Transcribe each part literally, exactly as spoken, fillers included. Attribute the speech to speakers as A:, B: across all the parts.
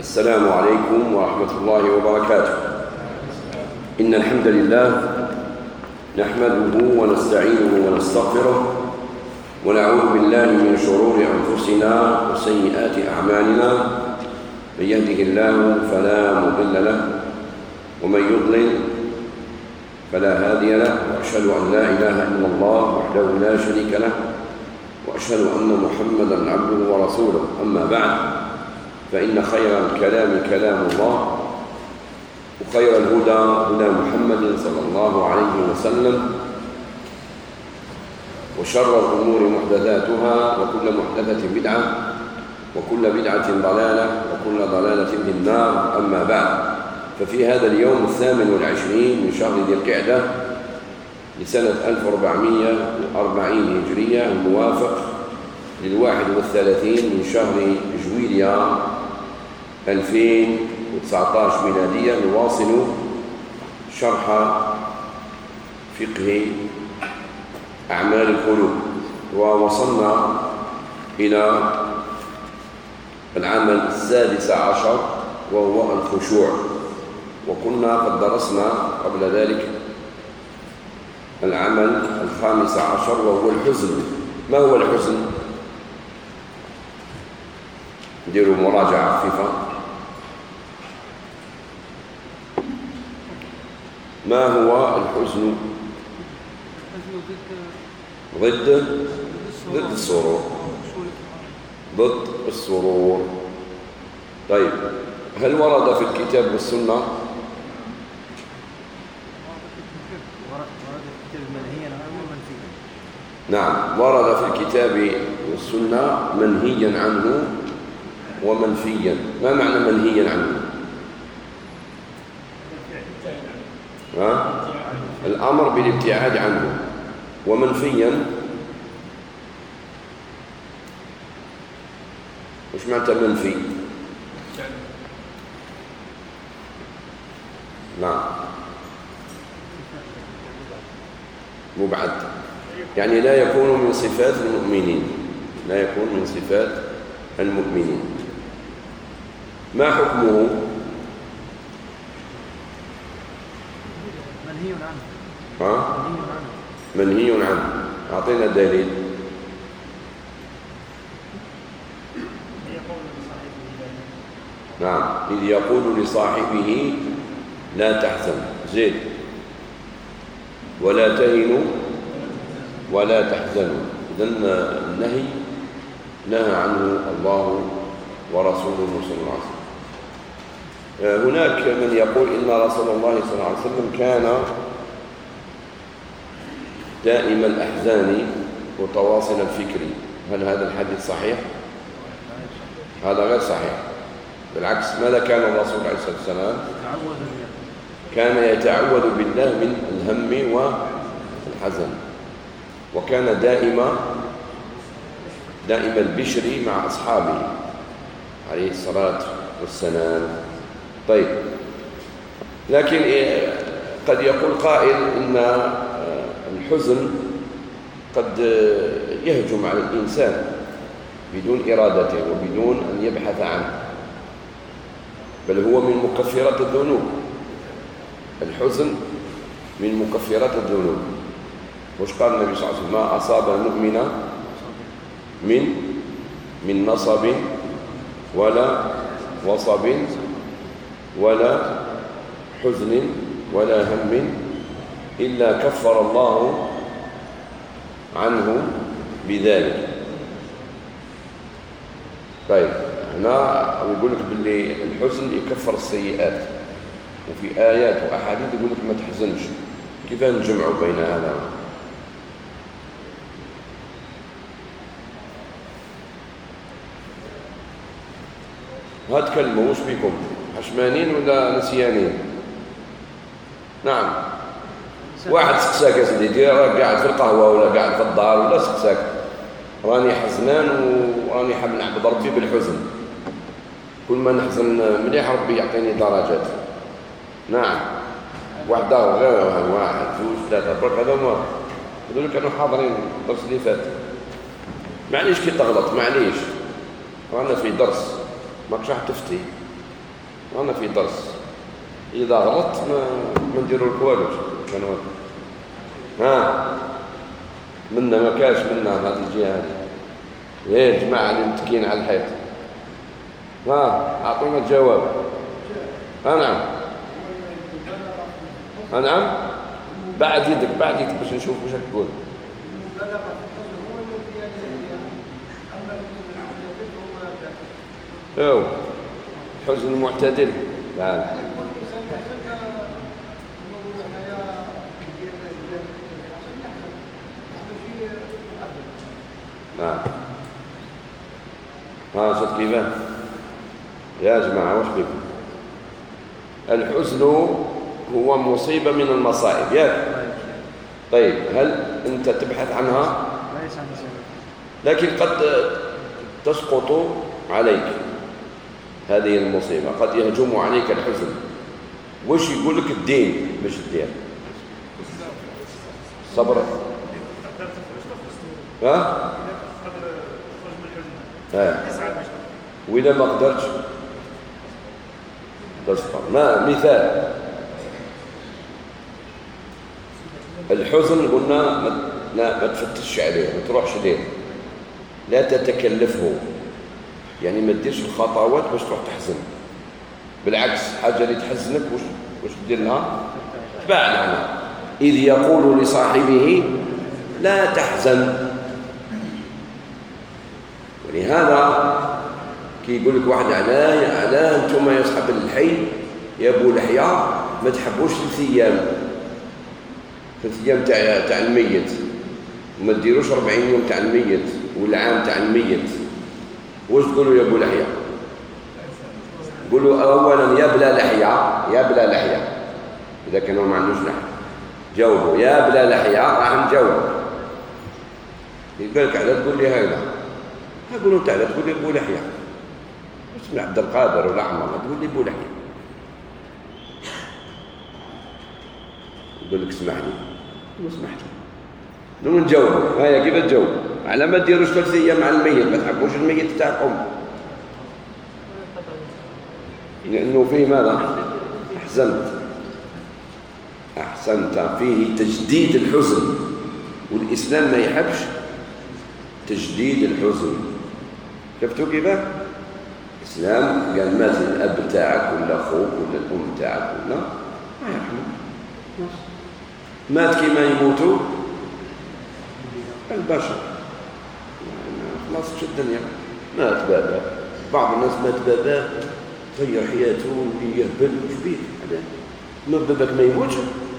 A: السلام عليكم ورحمة الله وبركاته. إن الحمد لله نحمده ونستعينه ونستغفره ونعوذ بالله من شرور أنفسنا وسيئات أعمالنا. من يهده الله فلا مضل له ومن يضلل فلا هادي له، وأشهد أن لا إله إلا الله وحده لا شريك له، وأشهد أن محمدًا عبده ورسوله. أما بعد، فإن خير الكلام كلام الله، وخير الهدى هدى محمد صلى الله عليه وسلم، وشر الأمور محدثاتها، وكل محدثة بدعة، وكل بدعة ضلالة، وكل ضلالة في النار. أما بعد، ففي هذا اليوم الثامن والعشرين من شهر ذي القعدة لسنة ألف وأربعمائة وأربعين هجرية، الموافق للواحد والثلاثين من شهر جويليا ألفين وتسعة عشر ميلادية، نواصل شرح فقه أعمال القلوب، ووصلنا إلى العمل السادس عشر وهو الخشوع، وكنا قد درسنا قبل ذلك العمل الخامس عشر وهو الحزن. ما هو الحزن؟ نديروا مراجعة خفيفة. ما هو الحزن؟ ضد ضد السرور ضد السرور. طيب، هل ورد في الكتاب والسنة؟ نعم، ورد في الكتاب والسنة منهيا عنه ومنفيا. ما معنى منهيا عنه؟ ها؟ الأمر بالابتعاد عنه. ومنفيا وش معنى منفي؟ نعم، مبعد، يعني لا يكون من صفات المؤمنين، لا يكون من صفات المؤمنين. ما حكمه؟
B: منهي عنه.
A: ها؟ منهي عنه. أعطينا دليل. نعم، إذ يقول لصاحبه لا تحزن، زيد، ولا تهنوا ولا تحزنوا. إذن النهي نهى عنه الله ورسوله صلى الله عليه وسلم. هناك من يقول إن رسول الله صلى الله عليه وسلم كان دائم الأحزان وتواصل الفكر. هل هذا الحديث صحيح؟ هذا غير صحيح. بالعكس، ماذا كان الرسول عليه الصلاة والسلام؟ كان يتعوذ بالله من الهم والحزن، وكان دائم دائم البشر مع أصحابه عليه الصلاة والسلام. طيب، لكن قد يقول قائل إن الحزن قد يهجم على الإنسان بدون إرادته وبدون أن يبحث عنه، بل هو من مكفرات الذنوب. الحزن من مكفرات الذنوب. وش قال النبي صلى الله عليه وسلم؟ ما أصاب المؤمن من من نصب ولا وصب ولا حزن ولا هم إلا كفر الله عنه بذلك. طيب، هنا يقول لك باللي الحزن يكفر السيئات، وفي آيات وأحاديث يقول لك ما تحزنش. كيف نجمع بين هذا؟ هتكلموا وش بيكم؟ حشمانين ولا نسيانين؟ نعم، واحد سقساك يا سيدي، قاعد في القهوة ولا قاعد في الدار ولا سقساك، راني حزنان وراني حاب نعبد ربي بالحزن. كل ما نحزن مليح ربي يعطيني درجات. نعم، واحد دار غير واحد جوج ثلاثة برك، هذا ما هذول كانوا حاضرين الدرس اللي فات. معليش كي تغلط، معليش، رانا في درس ماكش راح تفتي. أنا في درس إذا غلطت ما ما نديروا لك والو. كانوا ها منا ما كاش منا هذه الجهة هذه. يا جماعة اللي متكين على الحيط ها أعطونا الجواب. ها نعم ها نعم بعد يدك بعد يدك باش نشوف واش تقول. أو الحزن المعتدل. لا نعم ها شفت كيفاه يا جماعة واش بكم؟ الحزن هو مصيبة من المصائب ياك. طيب هل أنت تبحث عنها؟ لكن قد تسقط عليك هذه المصيبة، قد يهجم عليك الحزن. وش يقول لك الدين باش دير؟ صبر. ها؟ ها وإذا ما قدرتش تصبر. ما مثال الحزن قلنا ما لا ما تفتش عليه ما تروحش ليه، لا تتكلفه، يعني ما تديرش الخطوات باش تروح تحزن. بالعكس حاجة اللي تحزنك وش وش تدير لها؟ تباعد عنها. إذ يقول لصاحبه لا تحزن. ولهذا كي يقول لك واحد علاه علاه انتم يا اصحاب الحي يا ابو لحيه ما تحبوش ثلاث ايام ثلاث ايام تاع تاع الميت وما ديروش أربعين يوم تاع الميت والعام تاع الميت. واش تقولوا يا ابو لحيه؟ قولوا اولا يا بلا لحيه يا بلا لحيه. اذا كانوا ما عندوش لحيه جاوبوا يا بلا لحيه راح نجاوب. يقول لك على تقول لي هذا أقول أنت على تقول لي أبو لحية اسمي عبد القادر ولا عمر تقول لي أبو لحية. يقول لك اسمح لي ما سمحت نو نجاوب. هيا كيف تجاوب؟ على ما ديروش ثلاث أيام مع الميت ما تحبوش الميت تاعكم لأنه فيه ماذا؟ أحسنت أحسنت فيه تجديد الحزن، والإسلام ما يحبش تجديد الحزن. شفتوا كيفاه؟ الإسلام قال مات الأب تاعك ولا أخوك ولا الأم تاعك ولا ما يرحمه مات كيما يموتوا البشر خلاص شو الدنيا. مات بابا بعض الناس مات بابا غير حياته يهبل كبير هذا ما باباك ما يموتش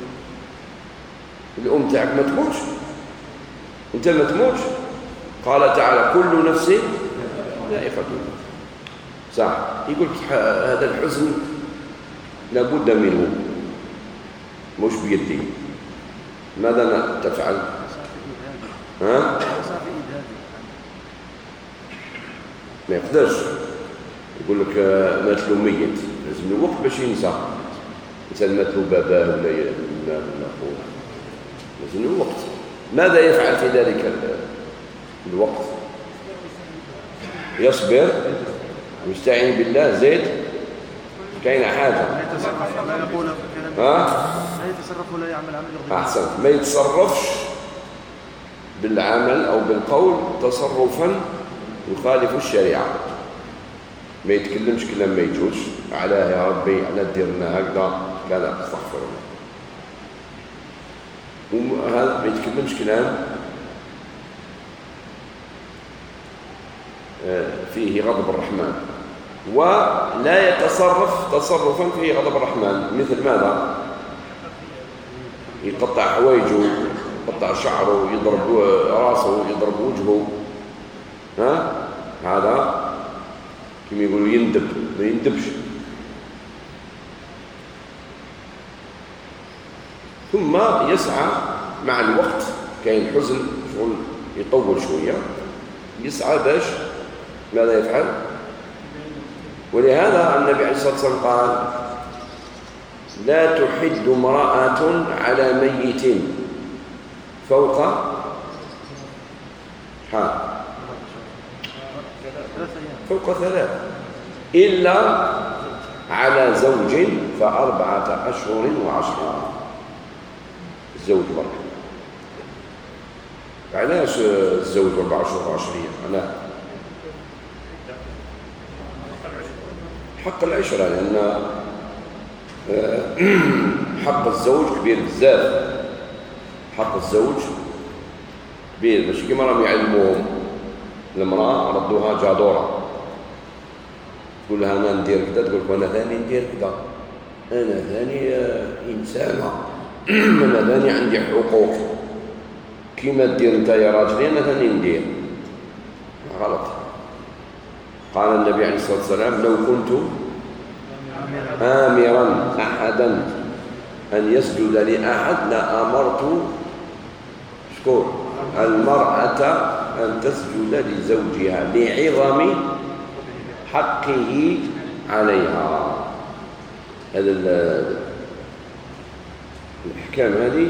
A: الأم تاعك ما تموتش أنت ما تموتش. قال تعالى كل نفس ذائقة الموت. صح. يقول هذا الحزن لابد منه مش بيدي. ماذا تفعل؟ ها؟ ما يقدرش يقول لك مات له ميت لازم له وقت باش ينسى. مثلا مات له باباه ولا ولا اخوه لازم له وقت. ماذا يفعل في ذلك الوقت؟ يصبر ويستعين بالله. زيد كاين حاجه ها
B: لا يتصرف ولا يعمل عمل.
A: احسنت. ما يتصرفش بالعمل او بالقول تصرفا يخالف الشريعه. ما يتكلمش كلام ما يجوش على يا ربي على ديرنا هكذا كذا استغفر الله. وهذا ما يتكلمش كلام فيه غضب الرحمن، ولا يتصرف تصرفا فيه غضب الرحمن. مثل ماذا؟ يقطع حوايجه يقطع شعره يضرب راسه يضرب وجهه. ها هذا كما يقولوا يندب ما يندبش. ثم يسعى مع الوقت كاين حزن شغل يطول شويه يسعى باش ماذا يفعل؟ ولهذا النبي عليه الصلاة والسلام قال لا تحد امرأة على ميت فوق ها فوق ثلاث إلا على زوج فأربعة أشهر وعشرة. الزوج بركة. علاش الزوج أربعة أشهر وعشرين؟ علاش؟ حق العشرة، لأن حق الزوج كبير بزاف. حق الزوج كبير، ماشي كيما راهم يعلموهم المرأة ردوها جادورة، تقول لها أنا ندير كذا، تقول لك أنا ثاني ندير كذا، أنا ثاني إنسانة، أنا ثاني عندي حقوق، كيما تدير أنت يا راجلي أنا ثاني ندير. غلط. قال النبي عليه الصلاة والسلام لو كنت آمرا أحدا أن يسجد لأحد لأمرت شكور المرأة أن تسجد لزوجها لعظم حقه عليها. هذا الأحكام هذه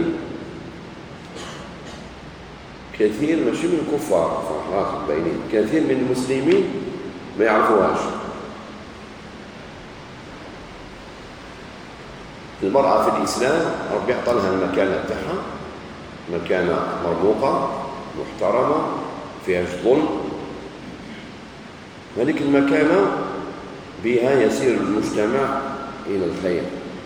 A: كثير ماشي من الكفار فرحات البينين، كثير من المسلمين ما يعرفوهاش. المرأة في الإسلام ربي يعطى لها المكانة تاعها، مكانة مرموقة محترمة فيها ظلم. هذيك المكانة بها يسير المجتمع إلى الخير،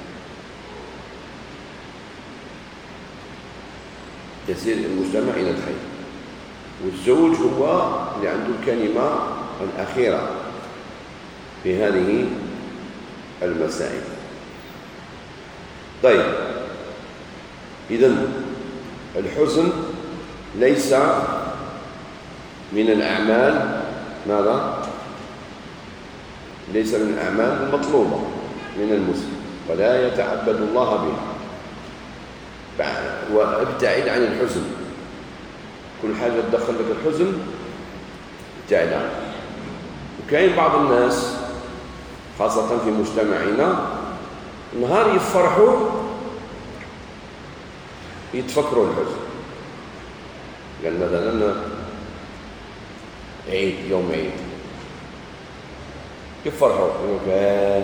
A: يسير المجتمع إلى الخير. والزوج هو اللي عنده الكلمة الأخيرة في هذه المسائل. طيب، إذن الحزن ليس من الأعمال ماذا؟ ليس من الأعمال المطلوبة من المسلم، ولا يتعبد الله بها. وابتعد عن الحزن، كل حاجة تدخل لك الحزن ابتعد عنه. وكاين بعض الناس خاصة في مجتمعنا نهار يفرحوا يتفكروا الحزن. قال مثلا عيد، يوم عيد يفرحوا يقولوا آه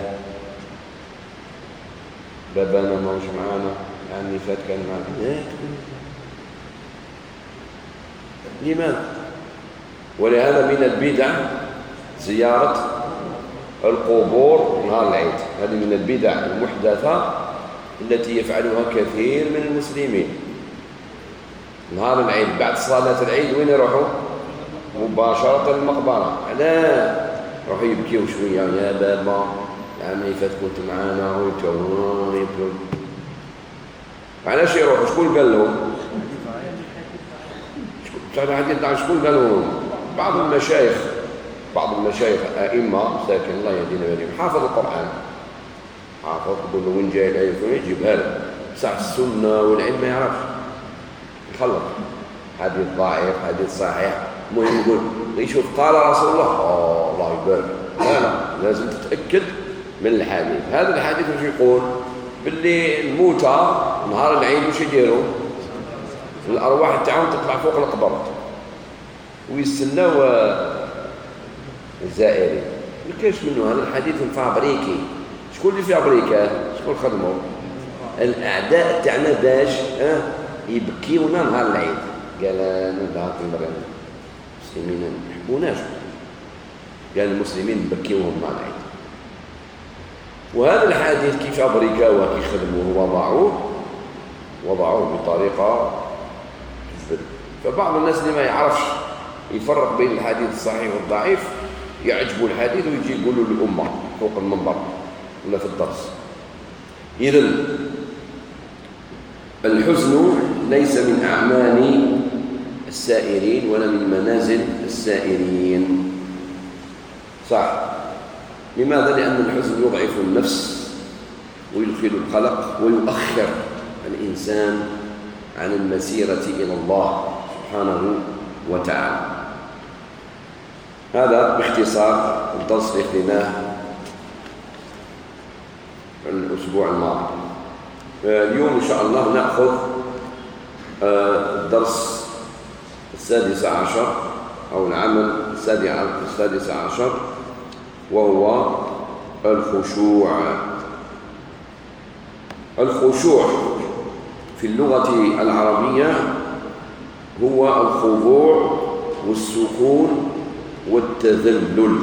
A: بابانا ما مش معانا، يعني فات كان معنا. لماذا؟ ولهذا من البدع زيارة القبور نهار العيد. هذه من البدع المحدثة التي يفعلها كثير من المسلمين. نهار العيد بعد صلاة العيد وين يروحوا؟ مباشرة المقبرة. لا، يروحوا يبكيوا شوية، يا بابا العام اللي فات كنت معانا ويبكوا. علاش يروحوا؟ شكون قال لهم؟ شكون قال لهم؟ بعض المشايخ بعض المشايخ أئمة ساكن الله يهدينا ويهديهم حافظ القرآن، حافظ، يقول له وين جاي العلم يجيبها له. ساعة السنة والعلم ما يعرفش، يخلط حديث ضعيف حديث صحيح. المهم يقول يشوف قال رسول الله، أوه الله يبارك. لا لا، لازم تتأكد من الحديث. هذا الحديث وش يقول؟ باللي الموتى نهار العيد وش يديروا؟ الأرواح تاعهم تطلع فوق القبر ويستناو الزائرين. ما كاينش منه هذا الحديث فابريكي. شكون اللي فابريكا؟ شكون خدموا؟ الأعداء تاعنا باش اه يبكيونا نهار العيد. قال انا لا تنبغي المسلمين ما يحبوناش، قال المسلمين نبكيوهم مع العيد. وهذا الحديث كيف فابريكا وكيف خدموه وضعوه وضعوه بطريقة تجبر. فبعض الناس اللي ما يعرفش يفرق بين الحديث الصحيح والضعيف يعجبوا الحديث ويجي يقولوا للأمة فوق المنبر ولا في الدرس. إذن الحزن ليس من أعمال السائرين ولا من منازل السائرين. صح. لماذا؟ لأن الحزن يضعف النفس ويدخل القلق ويؤخر الإنسان عن المسيرة إلى الله سبحانه وتعالى. هذا باختصار الدرس اللي خديناه الأسبوع الماضي. اليوم إن شاء الله نأخذ الدرس السادس عشر أو العمل السادس عشر، وهو الخشوع. الخشوع في اللغة العربية هو الخضوع والسكون والتذلل.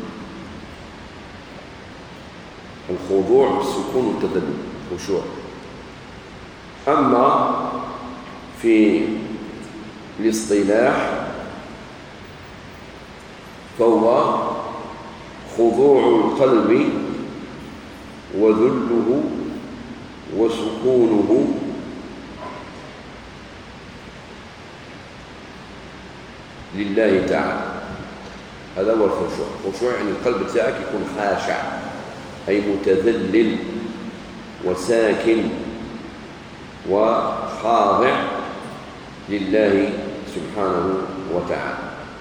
A: الخضوع والسكون والتذلل خشوع. أما في الاصطلاح فهو خضوع القلب وذله وسكونه لله تعالى. هذا هو الخشوع. الخشوع يعني القلب تاعك يكون خاشع، أي متذلل وساكن وخاضع لله سبحانه وتعالى.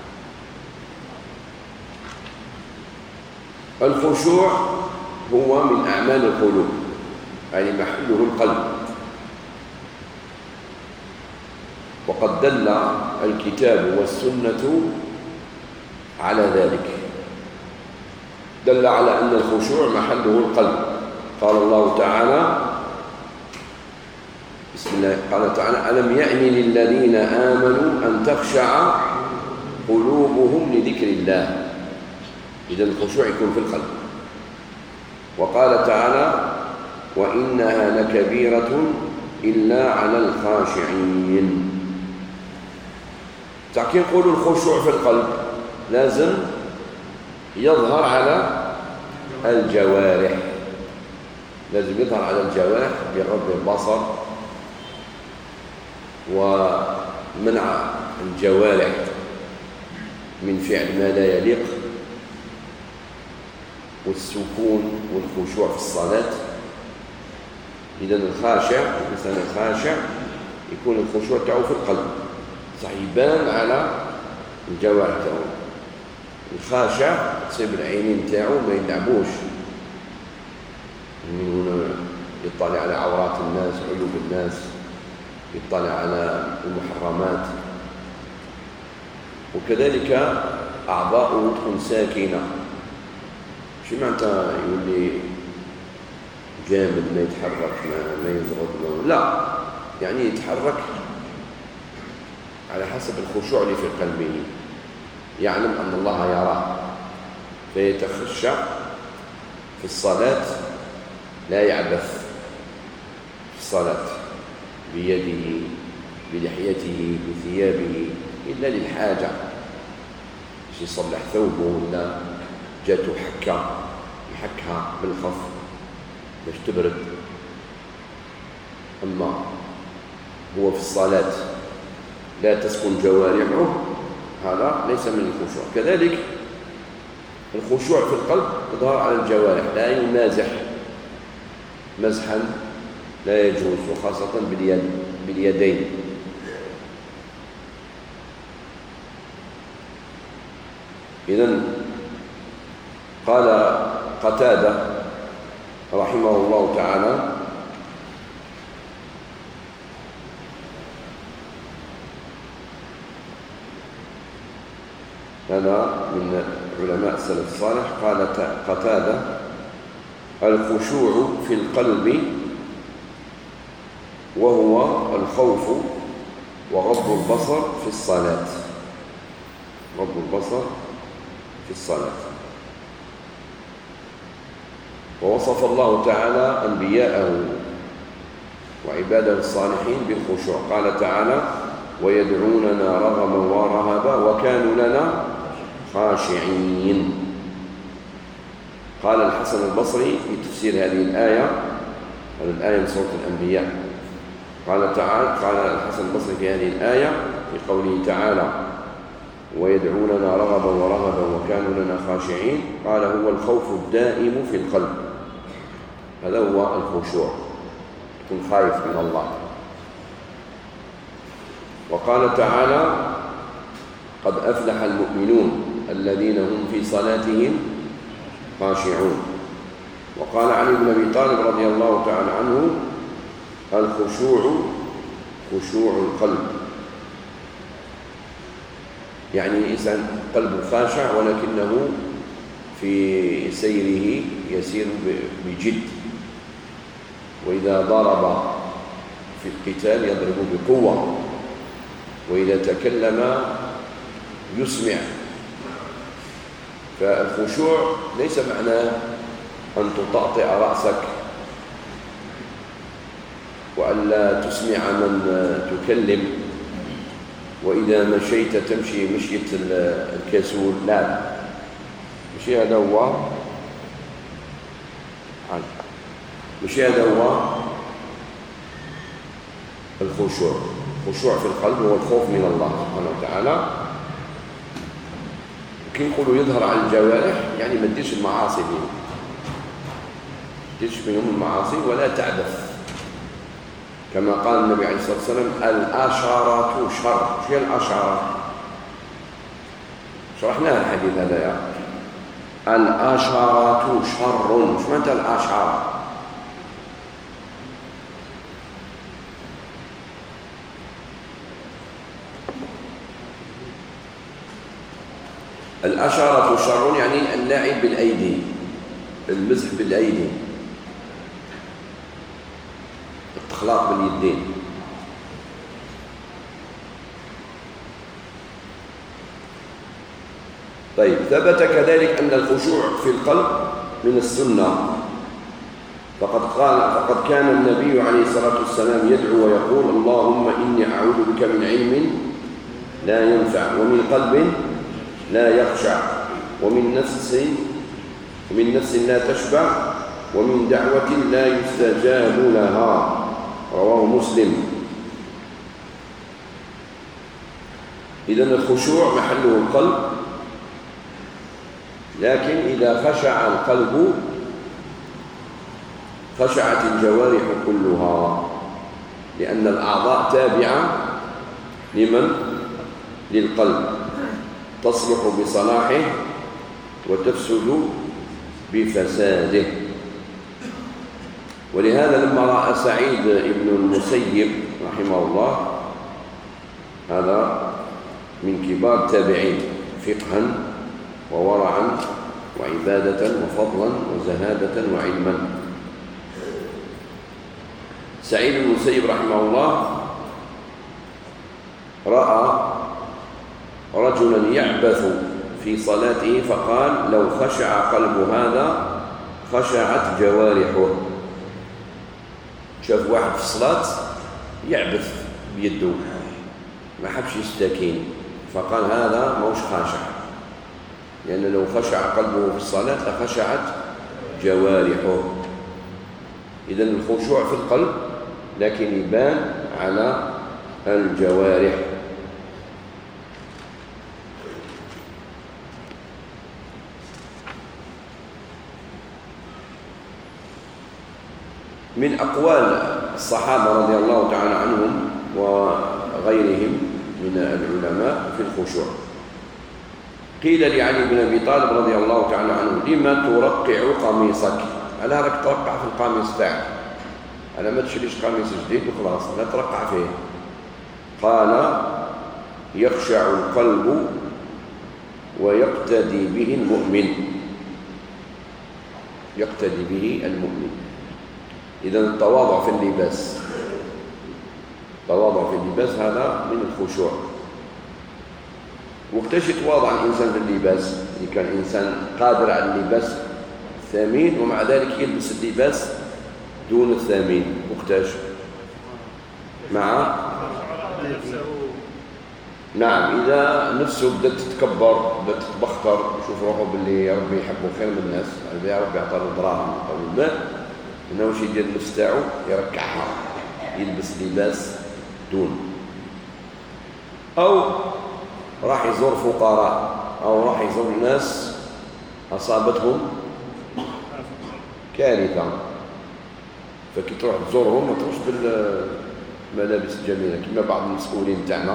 A: الخشوع هو من أعمال القلوب، يعني محله القلب. وقد دل الكتاب والسنة على ذلك. دل على أن الخشوع محله القلب. قال الله تعالى بسم الله قال تعالى ألم يأن للذين آمنوا أن تخشع قلوبهم لذكر الله. إذن الخشوع يكون في القلب. وقال تعالى وإنها لكبيرة إلا على الخاشعين. كي نقول الخشوع في القلب لازم يظهر على الجوارح، لازم يظهر على الجوارح بغض البصر ومنع الجوارح من فعل ما لا يليق، والسكون والخشوع في الصلاة. إذا الخاشع الإنسان الخاشع يكون الخشوع تاعو في القلب، صح يبان على الجوارح تاعو. الخاشع تصيب العينين تاعو ما يلعبوش، من هنا يطلع على عورات الناس عيوب الناس، يطلع على المحرمات. وكذلك أعضاؤه تكون ساكنة. شو معناتها يولي جامد ما يتحرك ما, ما يزغط؟ لا، يعني يتحرك على حسب الخشوع اللي في قلبه، يعلم أن الله يراه فيتخشع في الصلاة، لا يعبث في الصلاة بيده بلحيته بثيابه إلا للحاجة، باش يصلح ثوبه ولا جاته حكة يحكها بالخف باش تبرد. أما هو في الصلاة لا تسكن جوارحه، هذا ليس من الخشوع. كذلك الخشوع في القلب يظهر على الجوارح، لا يمازح مزحا لا يجوز، وخاصة باليد باليدين. إذن قال قتادة رحمه الله تعالى هذا من علماء السلف الصالح، قال قتادة الخشوع في القلب وهو الخوف وغض البصر في الصلاة. غض البصر في الصلاة. ووصف الله تعالى أنبياءه وعباده الصالحين بالخشوع. قال تعالى ويدعوننا رغبا ورهبا وكانوا لنا خاشعين. قال الحسن البصري في تفسير هذه الآية، هذه الآية من سورة الأنبياء، قال تعالى قال الحسن البصري في هذه الآية في قوله تعالى ويدعوننا رغبا ورهبا وكانوا لنا خاشعين، قال هو الخوف الدائم في القلب. هذا هو الخشوع، تكون خايف من الله. وقال تعالى قد أفلح المؤمنون الذين هم في صلاتهم خاشعون. وقال علي بن أبي طالب رضي الله تعالى عنه الخشوع خشوع القلب، يعني الإنسان قلبه خاشع ولكنه في سيره يسير بجد، وإذا ضرب في القتال يضرب بقوة، وإذا تكلم يسمع. فالخشوع ليس معناه أن تطأطئ رأسك وألا تسمع من تكلم، وإذا مشيت تمشي مشية الكسول. لا، مش هذا هو مش هذا هو الخشوع. الخشوع في القلب هو الخوف من الله سبحانه وتعالى. كي يقولوا يظهر على الجوارح، يعني ما تديرش المعاصي بهم، ما تديرش بهم المعاصي ولا تعبث، كما قال النبي عليه الصلاة والسلام: الأشارة شر. شو هي الأشارة؟ شرحناها الحديث هذا يا الأشارة شر. شو معنى الأشارة؟ الأشارة شر يعني اللعب بالأيدي، المزح بالأيدي، التخلاط باليدين. طيب، ثبت كذلك أن الخشوع في القلب من السنة، فقد قال فقد كان النبي عليه الصلاة والسلام يدعو ويقول: اللهم إني أعوذ بك من علم لا ينفع، ومن قلب لا يخشع، ومن نفس ومن نفس لا تشبع، ومن دعوة لا يستجاب لها. رواه مسلم. إذن الخشوع محله القلب، لكن إذا خشع القلب خشعت الجوارح كلها، لأن الأعضاء تابعة لمن؟ للقلب، تصلح بصلاحه وتفسد بفساده. ولهذا لما رأى سعيد بن المسيب رحمه الله، هذا من كبار التابعين فقها وورعا وعبادة وفضلا وزهادة وعلما، سعيد بن المسيب رحمه الله رأى رجلا يعبث في صلاته، فقال: لو خشع قلب هذا خشعت جوارحه. شاف واحد في الصلاة يعبث بيده، ما حبش يستكين، فقال: هذا موش خاشع، لأن لو خشع قلبه في الصلاة لخشعت جوارحه. إذن الخشوع في القلب، لكن يبان على الجوارح. من أقوال الصحابة رضي الله تعالى عنهم وغيرهم من العلماء في الخشوع، قيل لعلي بن أبي طالب رضي الله تعالى عنه: لما ترقع قميصك؟ ألا راك ترقع في القميص تاعك، ألا ما تشريش قميص جديد وخلاص، لا ترقع فيه. قال: يخشع القلب ويقتدي به المؤمن، يقتدي به المؤمن. إذن التواضع في اللباس، التواضع في اللباس هذا من الخشوع. وقتاش يتواضع الإنسان في اللباس؟ إذا كان إنسان قادر على اللباس الثمين ومع ذلك يلبس اللباس دون الثمين، وقتاش؟ مع نعم، إذا نفسه بدأت تتكبر، بدأت تتبختر، يشوف روحه باللي ربي يحبه خير من الناس، ربي يعطى له دراهم أو المال، إنه واش يدير النفس تاعو؟ يركعها، يلبس لباس دون. أو راح يزور فقراء، أو راح يزور ناس أصابتهم كارثة، فكي تروح تزورهم ما تروحش بالملابس الجميلة كما بعض المسؤولين تاعنا.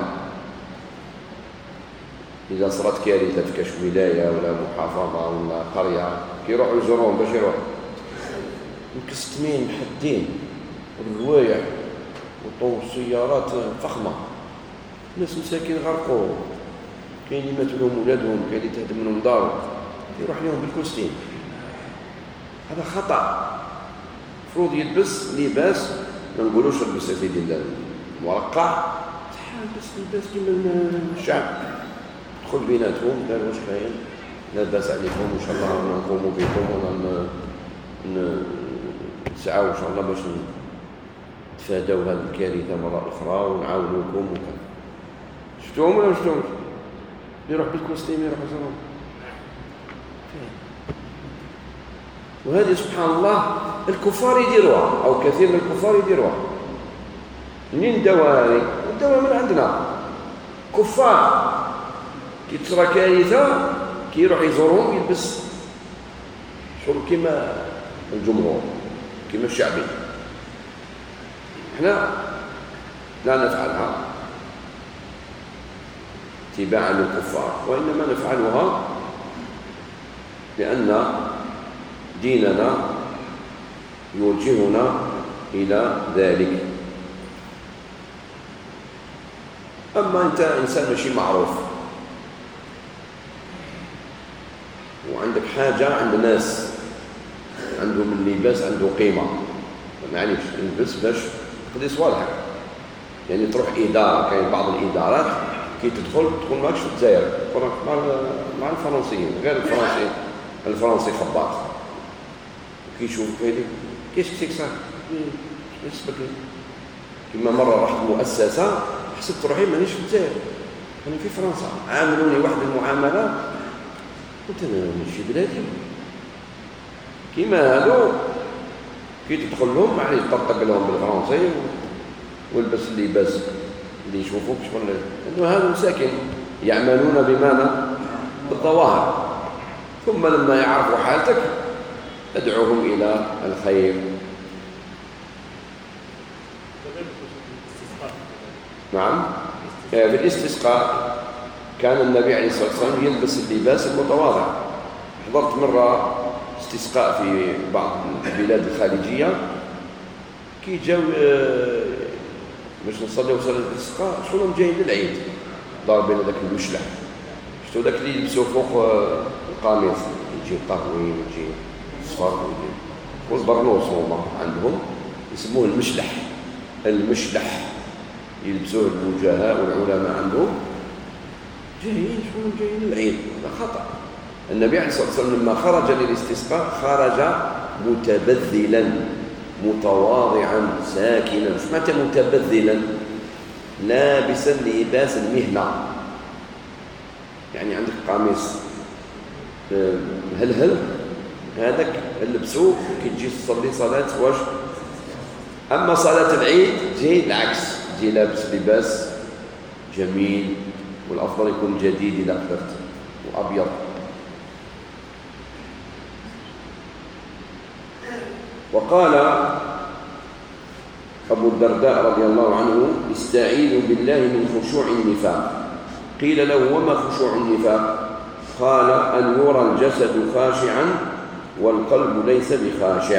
A: إذا صارت كارثة في كاش ولاية ولا محافظة ولا قرية، كي يروحوا يزورهم باش يروح مكستمين محدين، الروايح وطو سيارات فخمة، ناس مساكين غرقوا، كاين اللي ماتوا لهم ولادهم، كاين اللي تهدم لهم دارهم، يروح لهم بالكوستين. هذا خطأ. المفروض يلبس لباس ما نقولوش البس يا سيدي المرقع، يلبس لباس كيما الشعب، دخل بيناتهم قال واش كاين، لا باس عليكم ان شاء الله نقوموا بكم ولا نسعوا ان شاء الله باش نتفادوا هذه الكارثه مره اخرى ونعاونوكم وكذا. شفتوهم ولا ما شفتوهمش؟ يروح بالكوستيم يروح يزورهم. وهذه سبحان الله الكفار يديروها، او كثير من الكفار يديروها. منين دواء هذه؟ الدواء من عندنا. كفار كي تصرى كارثه كي يروح يزورهم يلبس شغل كما الجمهور كما الشعبي. احنا لا نفعلها اتباعا للكفار، وانما نفعلها لان ديننا يوجهنا الى ذلك. اما انت انسان ماشي معروف وعندك حاجه عند ناس عندهم اللباس عنده قيمه، معليش البس باش تقضي صوالحك. يعني تروح اداره، كاين بعض الادارات كي تدخل تقول ماكش في الجزائر، مع مع الفرنسيين غير الفرنسيين، الفرنسي خباط كي يشوف هذه كيش كيك صار يسبك. كما مره رحت مؤسسه حسبت روحي مانيش في الجزائر، انا في فرنسا، عاملوني واحد المعامله قلت انا ماشي بلادي. كيما هادو كي تدخل لهم معليش طبطق لهم بالفرنسي والبس اللباس اللي يشوفوك شغل، لانه هادو مساكن يعملون بماذا؟ بالظواهر. ثم لما يعرفوا حالتك ادعوهم الى الخير. نعم، في الاستسقاء كان النبي عليه الصلاه والسلام يلبس اللباس المتواضع. حضرت مره استسقاء في بعض البلاد الخارجيه، كي جاو باش نصليو صلاه الاستسقاء شغلهم جايين للعيد ضاربين هذاك المشلح، شفتوا داك اللي يلبسوا فوق القميص يجي قهوي ويجي صفر والبرنوس هما عندهم يسموه المشلح. المشلح يلبسوه الوجهاء والعلماء عندهم، جايين شغلهم جايين للعيد. هذا خطأ. النبي عليه الصلاة والسلام لما خرج للاستسقاء خرج متبذلا متواضعا ساكنا. مش معنى متبذلا؟ لابسا لباس المهنة. يعني عندك قميص مهلهل هذاك لبسوه كي تجي تصلي صلاة واش. أما صلاة العيد تجي العكس، تجي لابس لباس جميل، والأفضل يكون جديد إذا قدرت وأبيض. وقال أبو الدرداء رضي الله عنه: استعيذوا بالله من خشوع النفاق. قيل له: وما خشوع النفاق؟ قال: أن يرى الجسد خاشعا والقلب ليس بخاشع.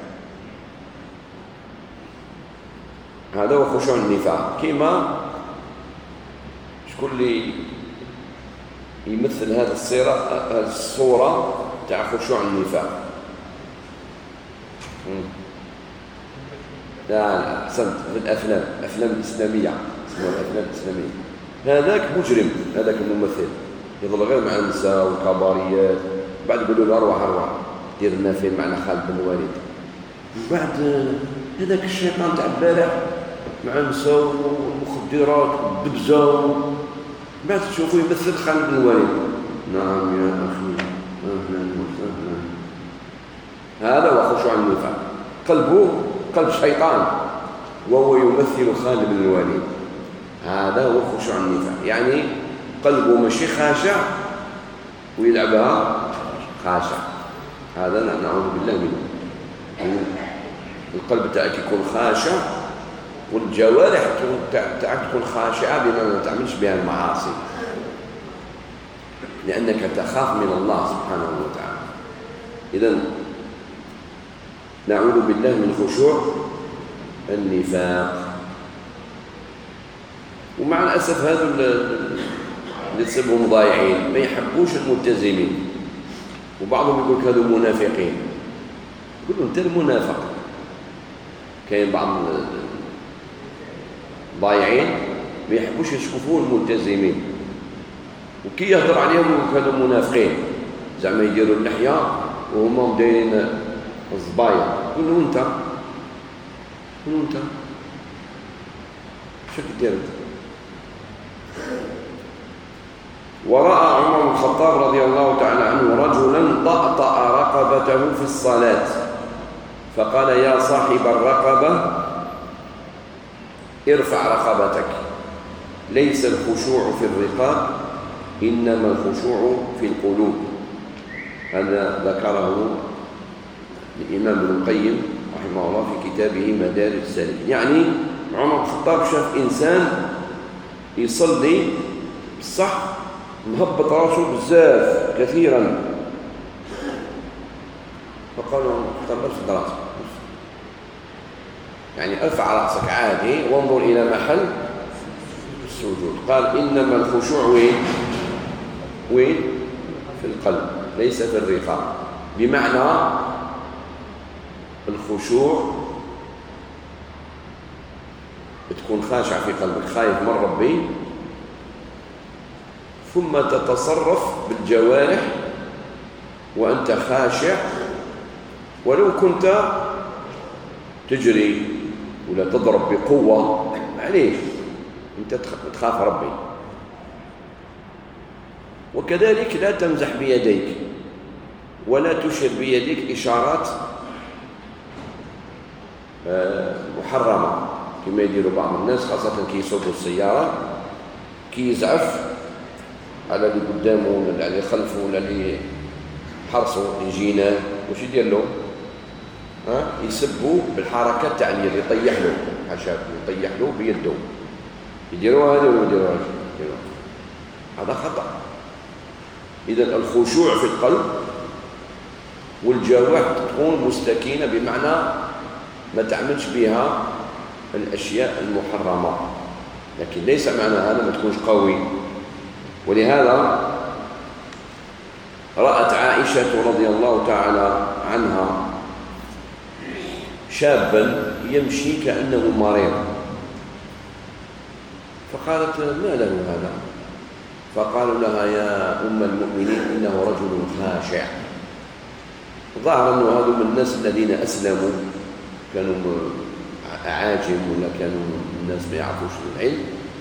A: هذا هو خشوع النفاق. كما شكون اللي يمثل هذا الصورة هذه الصورة تاع خشوع النفاق؟ لا لا أحسنت، في الأفلام الأفلام الإسلامية اسمها الأفلام الإسلامية. هذاك مجرم، هذاك الممثل يظل غير مع النساء والكباريات، بعد يقولوا له أروح أروح دير لنا فيلم معنا خالد بن الوليد. بعد هذاك الشيطان تاع البارح مع النساء والمخدرات والدبزة، بعد تشوفوا يمثل خالد بن الوليد. نعم يا أخي، أهلا وسهلا. هذا هو خشوع النفاق. قلبه قلب شيطان وهو يمثل خالد بن الوليد. هذا هو خشوع النفاق، يعني قلبه ماشي خاشع ويلعبها خاشع. هذا نعوذ بالله منه. القلب تاعك يكون خاشع والجوارح تاعك تكون خاشعه بما ما تعملش بها المعاصي، لانك تخاف من الله سبحانه وتعالى. اذا نعوذ بالله من خشوع النفاق. ومع الاسف هذو اللي تصيبهم ضايعين ما يحبوش الملتزمين، وبعضهم يقول هذو منافقين. يقولوا أنت المنافق. كاين بعض الضايعين ما يحبوش يشوفوا الملتزمين، وكي يهضر عليهم كانوا منافقين، زعما يديروا اللحية وهما دايرين الزبايا. يقولوا أنت يقولوا أنت شو كدير أنت؟ ورأى عمر بن الخطاب رضي الله تعالى عنه رجلا طأطأ رقبته في الصلاة فقال يا صاحب الرقبة ارفع رقبتك، ليس الخشوع في الرقاب إنما الخشوع في القلوب. هذا ذكره الإمام ابن القيم رحمه الله في كتابه مدارج السالكين. يعني عمر بن الخطاب شاف إنسان يصلي صح مهبط راسه بزاف كثيرا، فقال له ارفع راسك، يعني ارفع راسك عادي وانظر الى محل السجود. قال انما الخشوع وين وين في القلب ليس في الرقاب. بمعنى الخشوع تكون خاشع في قلبك، خايف من ربي، ثم تتصرف بالجوارح وأنت خاشع، ولو كنت تجري ولا تضرب بقوة معليش أنت تخاف ربي. وكذلك لا تمزح بيديك ولا تشير بيديك إشارات محرمة كما يديروا بعض الناس، خاصة كي يسوقوا السيارة، كي يزعف على اللي قدامه ولا اللي خلفه ولا اللي حرصه يجينا، وش يدير له؟ ها يسبوا بالحركات تاع اليد، يطيح له حاشاك يطيح له بيده. يديروا هذا ولا يديروا هذا؟ هذا خطأ. إذا الخشوع في القلب والجوارح تكون مستكينة، بمعنى ما تعملش بها الأشياء المحرمة، لكن ليس معنى هذا ما تكونش قوي. ولهذا رأت عائشة رضي الله تعالى عنها شابا يمشي كأنه مريض، فقالت ما له هذا؟ فقالوا لها يا أم المؤمنين إنه رجل خاشع. ظهر أنه هذا من الناس الذين أسلموا، كانوا أعاجم ولا كانوا الناس ما يعرفوش العلم،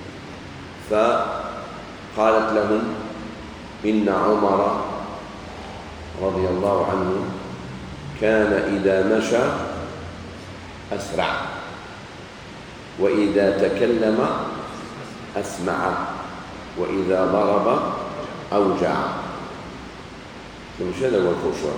A: فقالت لهم إن عمر رضي الله عنه كان إذا مشى أسرع وإذا تكلم أسمع وإذا ضرب أوجع. مش هذا هو الخشوع.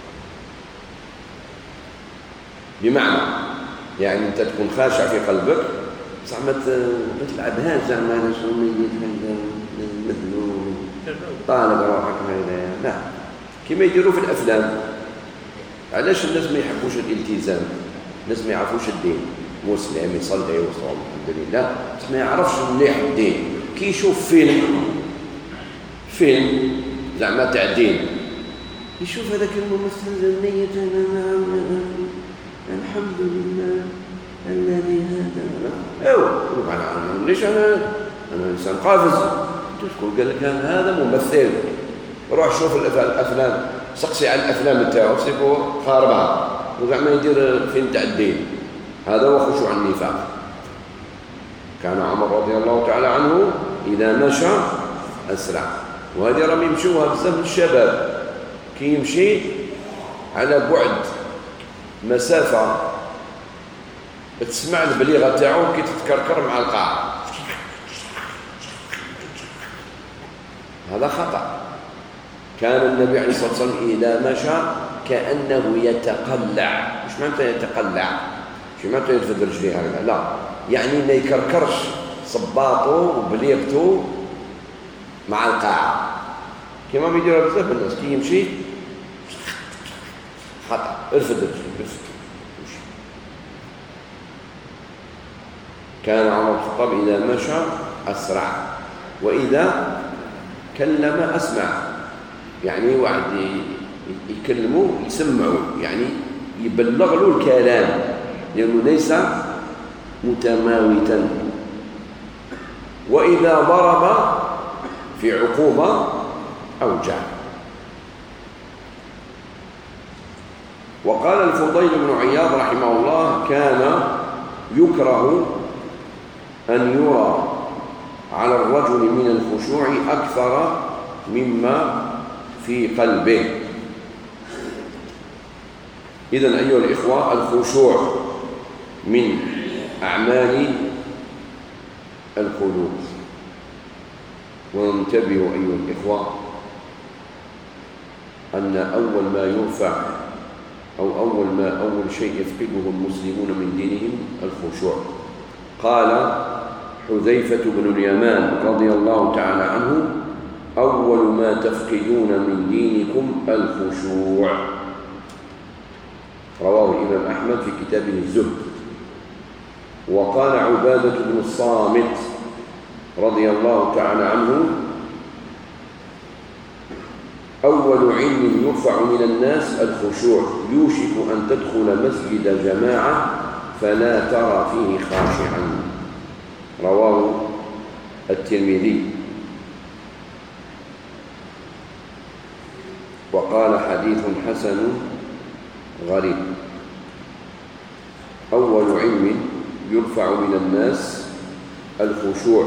A: بمعنى يعني أنت تكون خاشع في قلبك، بصح ما تلعبهاش زعما أنا شو مثل طالب روحك هذا، لا كما يديروا في الأفلام. علاش الناس ما يحبوش الالتزام؟ الناس ما يعرفوش الدين، مسلم يصلي ويصوم الحمد لله، بصح ما يعرفش مليح الدين. كي يشوف فيلم فيلم زعما تاع الدين، يشوف هذاك الممثل الميت الحمد لله الذي هذا ايوا يقول انا ليش انا انا انسان قافز. تقول قال لك هذا ممثل، روح شوف الافلام، سقسي على الافلام تاعو سيبو خاربها وزعما يدير فيلم تاع الدين. هذا هو خشوع النفاق. كان عمر رضي الله تعالى عنه اذا مشى اسرع. وهذه راهم يمشوها بزاف الشباب، كي يمشي على بعد مسافه تسمع البليغه تاعو كي تتكركر مع القاع، هذا خطأ. كان النبي عليه الصلاة والسلام إذا مشى كأنه يتقلع. مش معناته يتقلع، مش معناته يرفد رجليه هكذا، لا، يعني ما يكركرش صباطه وبليغته مع القاع كما بيديروا بزاف الناس. كي يمشي خطأ، ارفد رجليه. كان عمر بن الخطاب إذا مشى أسرع وإذا كلم أسمع، يعني واحد يكلموا يسمعوا، يعني يبلغ له الكلام لأنه ليس متماوتا. وإذا ضرب في عقوبة أوجع. وقال الفضيل بن عياض رحمه الله: كان يكره أن يرى على الرجل من الخشوع أكثر مما في قلبه. إذن أيها الإخوة، الخشوع من أعمال القلوب. وانتبهوا أيها الإخوة أن أول ما يرفع أو أول ما أول شيء يفقده المسلمون من دينهم الخشوع. قال حذيفة بن اليمان رضي الله تعالى عنه: أول ما تفقدون من دينكم الخشوع. رواه الإمام أحمد في كتابه الزهد. وقال عبادة بن الصامت رضي الله تعالى عنه: أول علم يرفع من الناس الخشوع، يوشك أن تدخل مسجد جماعة فلا ترى فيه خاشعا. رواه الترمذي. وقال حديث حسن غريب. أول علم يرفع من الناس الخشوع.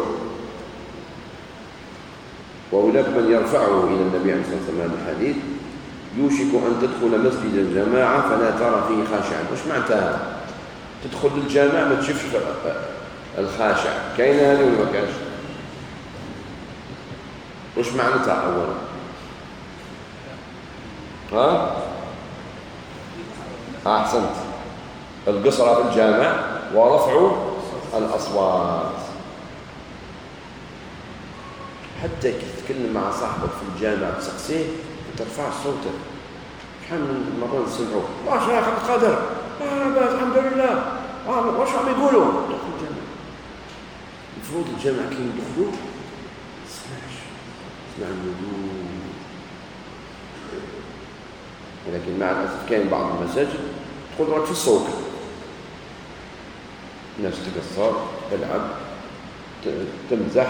A: وهناك من يرفعه إلى النبي عليه الصلاة والسلام هذا الحديث: يوشك أن تدخل مسجد الجماعة فلا ترى فيه خاشعا. وش معناتها؟ تدخل الجامع ما تشوفش الخاشع. كاين هذه ولا ما كاينش؟ وش معناتها أولا؟ ها؟ أحسنت. القصرة في الجامع ورفع الأصوات. حتى كي تتكلم مع صاحبك في الجامع تسقسيه ما ترفعش صوتك. شحال من مرة نسمعوا: واش يا أخي القادر؟ آه بس الحمد لله. آه واش راهم يقولوا؟ دخل الجامع. المفروض الجامع كي يدخلوا تسمعش، تسمع الهدوء. ولكن مع الأسف كاين بعض المساجد تدخل راك في الصوت، الناس تقصر، تلعب، تمزح.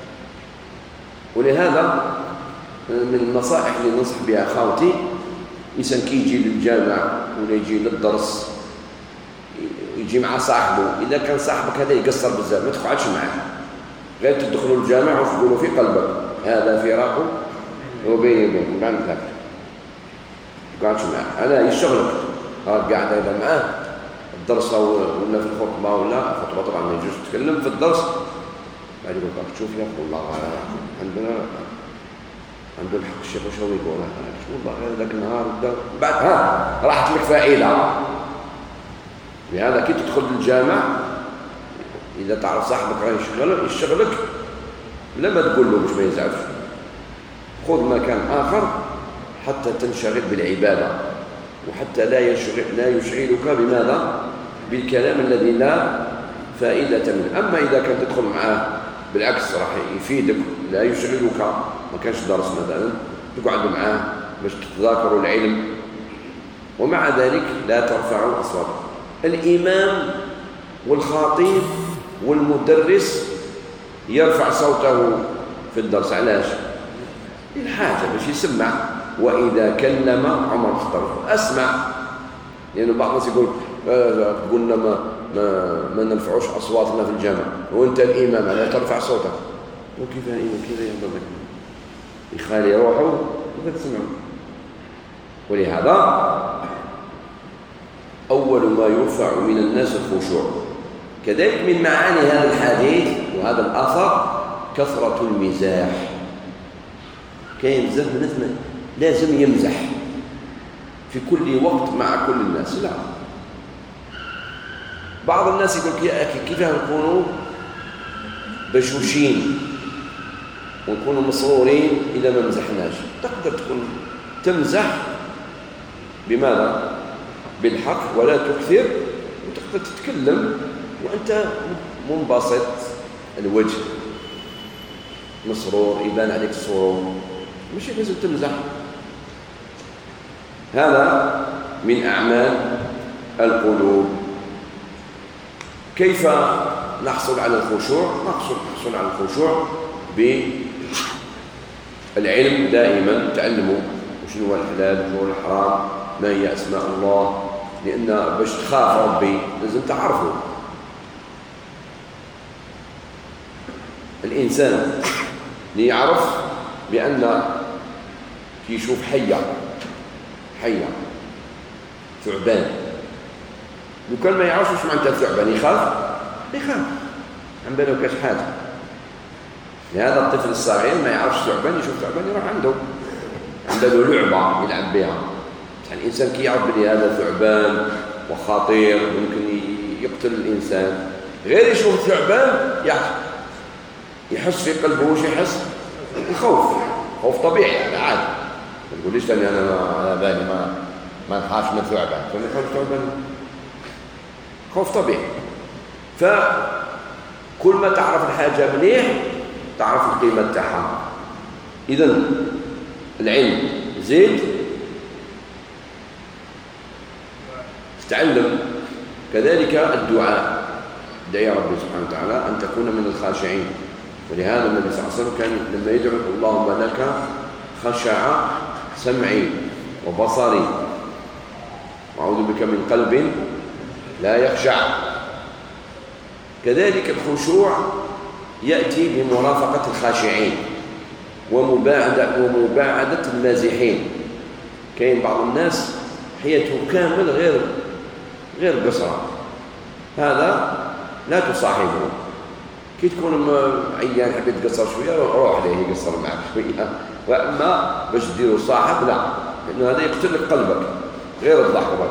A: ولهذا من النصائح اللي ننصح بها خاوتي: إنسان كي يجي للجامع ولا يجي للدرس يجي مع صاحبه، إذا كان صاحبك هذا يقصر بزاف ما تقعدش معاه، غير تدخلوا الجامع وتقولوا في قلبك هذا فراق وبيني وبينك، ما نتلاقى، ما تقعدش معاه. هذا يشغلك، راك قاعد هذا معاه الدرس ولا في الخطبة ولا الخطبة طبعا ما يجوز تتكلم في الدرس، بعد يقول لك: شوف يا أخي والله عندنا عنده الحق الشيخ واش هو يقول، والله ذاك النهار بعد ها راحت لك فائدة. لهذا كي تدخل الجامع إذا تعرف صاحبك راه يشغلك يشغلك لما تقول له باش ما يزعفش، خذ مكان آخر حتى تنشغل بالعبادة، وحتى لا يشغل لا يشغلك بماذا؟ بالكلام الذي لا فائدة منه. أما إذا كنت تدخل معاه بالعكس راح يفيدك، لا يشغلك، ما كانش درس مثلا تقعد معاه باش تتذاكروا العلم، ومع ذلك لا ترفعوا أصواتكم. الإمام والخطيب والمدرس يرفع صوته في الدرس، علاش؟ للحاجة باش يسمع. وإذا كلم عمر الخطاب أسمع، لأنه يعني بعض الناس يقول آه قلنا ما ما ما نرفعوش أصواتنا في الجامع، وأنت الإمام لا ترفع صوتك. وكيف الإمام كذا ينبغي يخالي روحه ولا تسمعه. ولهذا أول ما يرفع من الناس الخشوع. كذلك من معاني هذا الحديث وهذا الأثر كثرة المزاح. كاين بزاف من الناس لازم يمزح في كل وقت مع كل الناس. لا، بعض الناس يقول يا أخي كيف نكونوا بشوشين ونكونوا مسرورين إذا ما مزحناش؟ تقدر تكون تمزح بماذا؟ بالحق ولا تكثر، وتقدر تتكلم وأنت منبسط الوجه مسرور يبان عليك السرور، مش لازم تمزح. هذا من أعمال القلوب. كيف نحصل على الخشوع؟ نحصل نحصل على الخشوع بالعلم دائما. تعلموا شنو هو الحلال وشنو هو الحرام، ما هي أسماء الله، لأن باش تخاف ربي لازم تعرفه. الإنسان ليعرف بأن كي يشوف حية حية ثعبان، لو كان ما يعرفش واش معناتها ثعبان يخاف يخاف عن بالو كاش حاجة. لهذا الطفل الصغير ما يعرفش ثعبان، يشوف ثعبان يروح عنده عنده لعبة يلعب بها. يعني الإنسان كي يعرف بلي هذا ثعبان وخطير ممكن يقتل الإنسان، غير يشوف ثعبان يحس في قلبه وش يحس؟ الخوف، خوف طبيعي يعني عادي. ما تقوليش أني أنا على بالي ما ما نخافش من ثعبان، فما نخافش ثعبان خوف طبيعي. فكل ما تعرف الحاجة مليح تعرف القيمة تاعها. إذن العلم زيد، تتعلم كذلك الدعاء. دعي ربي سبحانه وتعالى أن تكون من الخاشعين. ولهذا النبي صلى الله عليه وسلم كان لما يدعو اللهم لك خشع سمعي وبصري وأعوذ بك من قلب لا يخشع. كذلك الخشوع يأتي بمرافقة الخاشعين ومباعدة ومباعدة المازحين. كاين بعض الناس حياته كامل غير غير قصرة، هذا لا تصاحبه. كي تكون عيان حبيت تقصر شويه روح ليه يقصر معك شويه، واما باش ديروا صاحب لا، لانه هذا يقتل لك قلبك غير الضحك.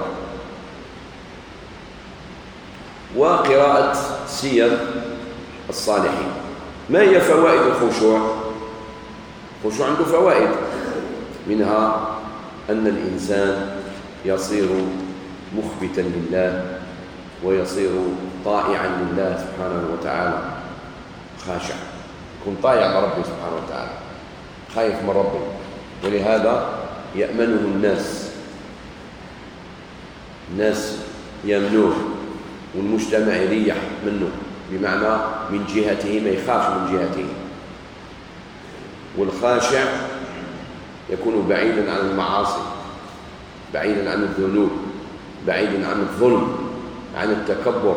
A: وقراءة سير الصالحين. ما هي فوائد الخشوع؟ الخشوع عنده فوائد، منها أن الإنسان يصير مخبتا لله ويصير طائعا لله سبحانه وتعالى، خاشع، يكون طائع لربه سبحانه وتعالى، خايف من ربه. ولهذا يأمنه الناس الناس يأمنوه، والمجتمع يريح منه، بمعنى من جهته ما يخافش من جهته. والخاشع يكون بعيدا عن المعاصي، بعيدا عن الذنوب، بعيدا عن الظلم، عن التكبر.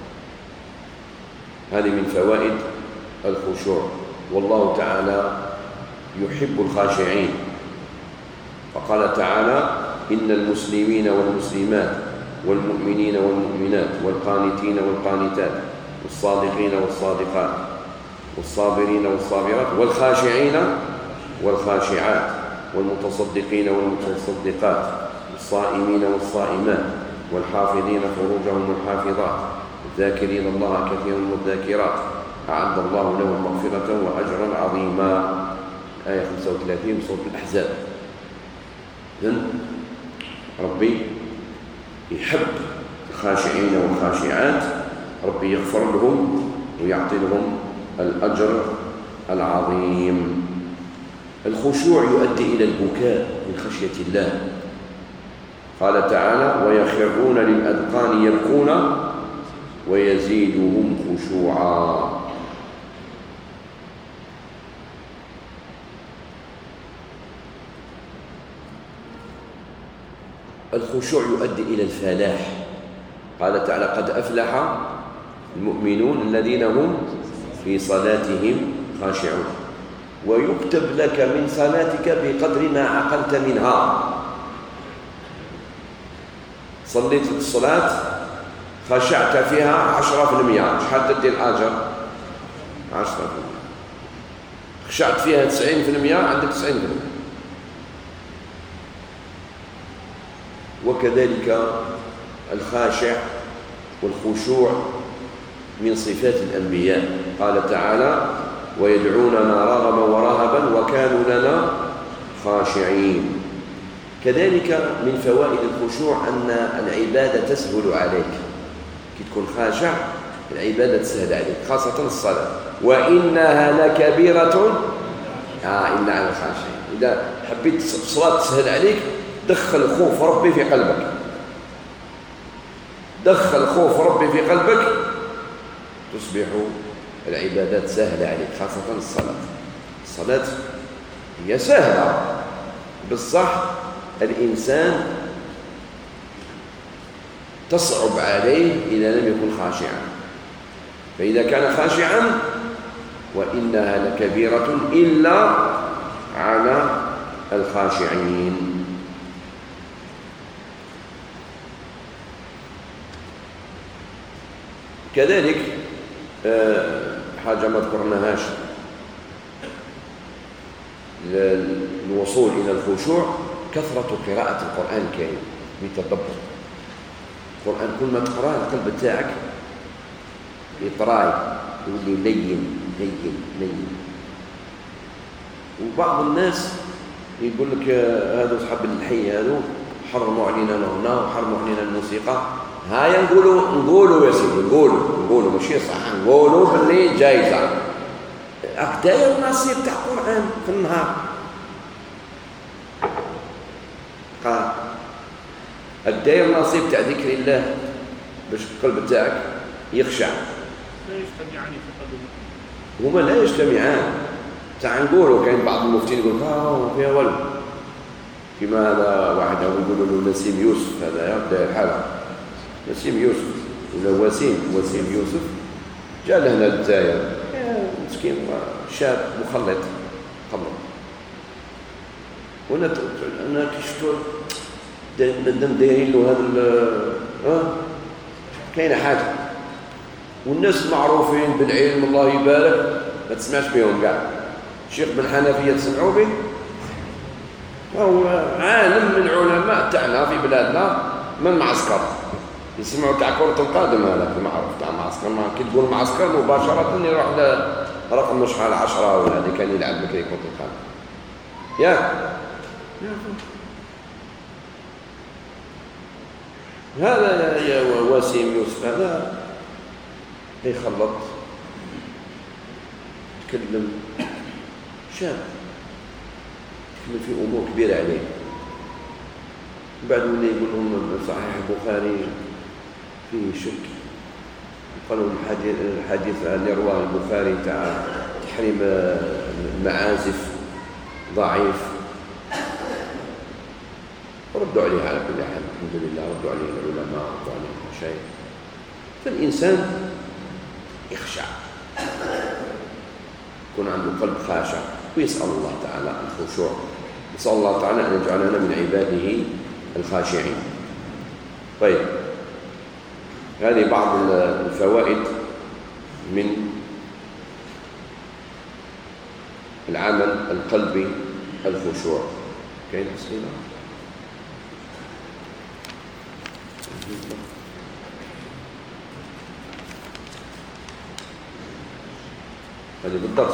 A: هذه من فوائد الخشوع. والله تعالى يحب الخاشعين، فقال تعالى إن المسلمين والمسلمات والمؤمنين والمؤمنات والقانتين والقانتات والصادقين والصادقات والصابرين والصابرات والخاشعين والخاشعات والمتصدقين والمتصدقات والصائمين والصائمات والحافظين فروجهم والحافظات الذاكرين الله كثيرا والذاكرات أعد الله لهم مغفرة وأجرا عظيما. آية خمسة وثلاثين سورة الأحزاب. إذن ربي يحب الخاشعين والخاشعات، ربي يغفر لهم ويعطي لهم الأجر العظيم. الخشوع يؤدي إلى البكاء من خشية الله. قال تعالى ويخرون للأذقان يبكون ويزيدهم خشوعا. الخشوع يؤدي إلى الفلاح. قال تعالى قد أفلح المؤمنون الذين هم في صلاتهم خاشعون. ويكتب لك من صلاتك بقدر ما عقلت منها. صليت الصلاة خشعت فيها عشرة في المئة، شحال تدي الأجر؟ عشرة في المئة. خشعت فيها تسعين في المئة، عندك تسعين في المئة. وكذلك الخاشع والخشوع من صفات الأنبياء. قال تعالى ويدعوننا رغبا ورهبا وكانوا لنا خاشعين. كذلك من فوائد الخشوع أن العبادة تسهل عليك. كي تكون خاشع العبادة تسهل عليك، خاصة الصلاة. وإنها لكبيرة آه إلا على الخاشعين. إذا حبيت الصلاة تسهل عليك دخل خوف ربي في قلبك. دخل خوف ربي في قلبك تصبح العبادات سهلة عليك، خاصة الصلاة. الصلاة هي سهلة بالصح، الإنسان تصعب عليه إذا لم يكن خاشعا، فإذا كان خاشعا وإنها لكبيرة إلا على الخاشعين. كذلك حاجة ما ذكرناهاش للوصول إلى الخشوع، كثرة قراءة القرآن الكريم بتدبر. القرآن كل ما تقرأ القلب تاعك يطراي، يولي لين لين لين. وبعض الناس يقول لك هذا أصحاب الحي هذو حرموا علينا الغنى وحرموا علينا الموسيقى. هاي نقولوا نقولوا يا سيدي نقولوا نقولوا ماشي صح، نقولوا باللي جايزة أقداير النصيب تاع القرآن في النهار. قال الداير النصيب تاع ذكر الله باش القلب تاعك يخشع.
B: لا يجتمعان في قلب
A: هما لا يجتمعان. تاع نقولوا كاين بعض المفتين يقول اه فيها والو، كما هذا واحد يقولوا له نسيم يوسف، هذا يبدا حاله نسيم يوسف ولا وسيم وسيم يوسف، جاء لهنا الجزائر مسكين شاب مخلط خمر، وانا انا كشفتو دم دايرين له هذا اه كاينه حاجه، والناس معروفين بالعلم الله يبارك ما تسمعش بهم كاع. الشيخ بن حنفيه تسمعوا به، هو عالم من العلماء تاعنا في بلادنا من معسكر، يسمعوا تاع كرة القدم هذاك المعروف تاع معسكر، ما كي تقول معسكر مباشرة يروح لرقم شحال عشرة ولا اللي كان يلعب بكري كرة القدم. ياك هذا يا وسيم يوسف هذا يخلط تكلم شاب تكلم في أمور كبيرة عليه، بعد ولا يقول لهم صحيح البخاري فيه شك، قالوا الحديث الحديث اللي رواه البخاري تاع تحريم المعازف ضعيف، ردوا عليه على كل حال الحمد لله، ردوا عليه العلماء ردوا عليه المشايخ. فالإنسان يخشع، يكون عنده قلب خاشع ويسأل الله تعالى الخشوع، نسأل الله تعالى أن يجعلنا من عباده الخاشعين. طيب هذه بعض الفوائد من العمل القلبي الخشوع. كاين أسئلة؟ هذه بالدرس.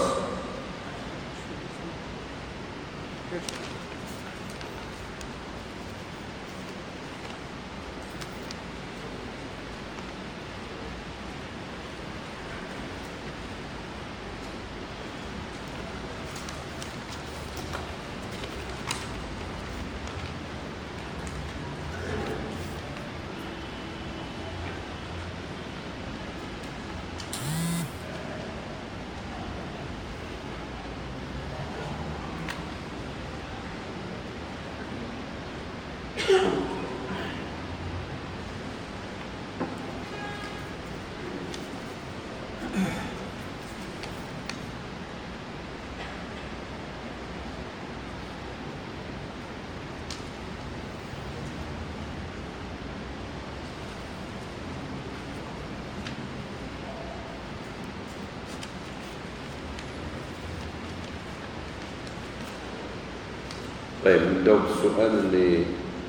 A: طيب نبدأ بالسؤال اللي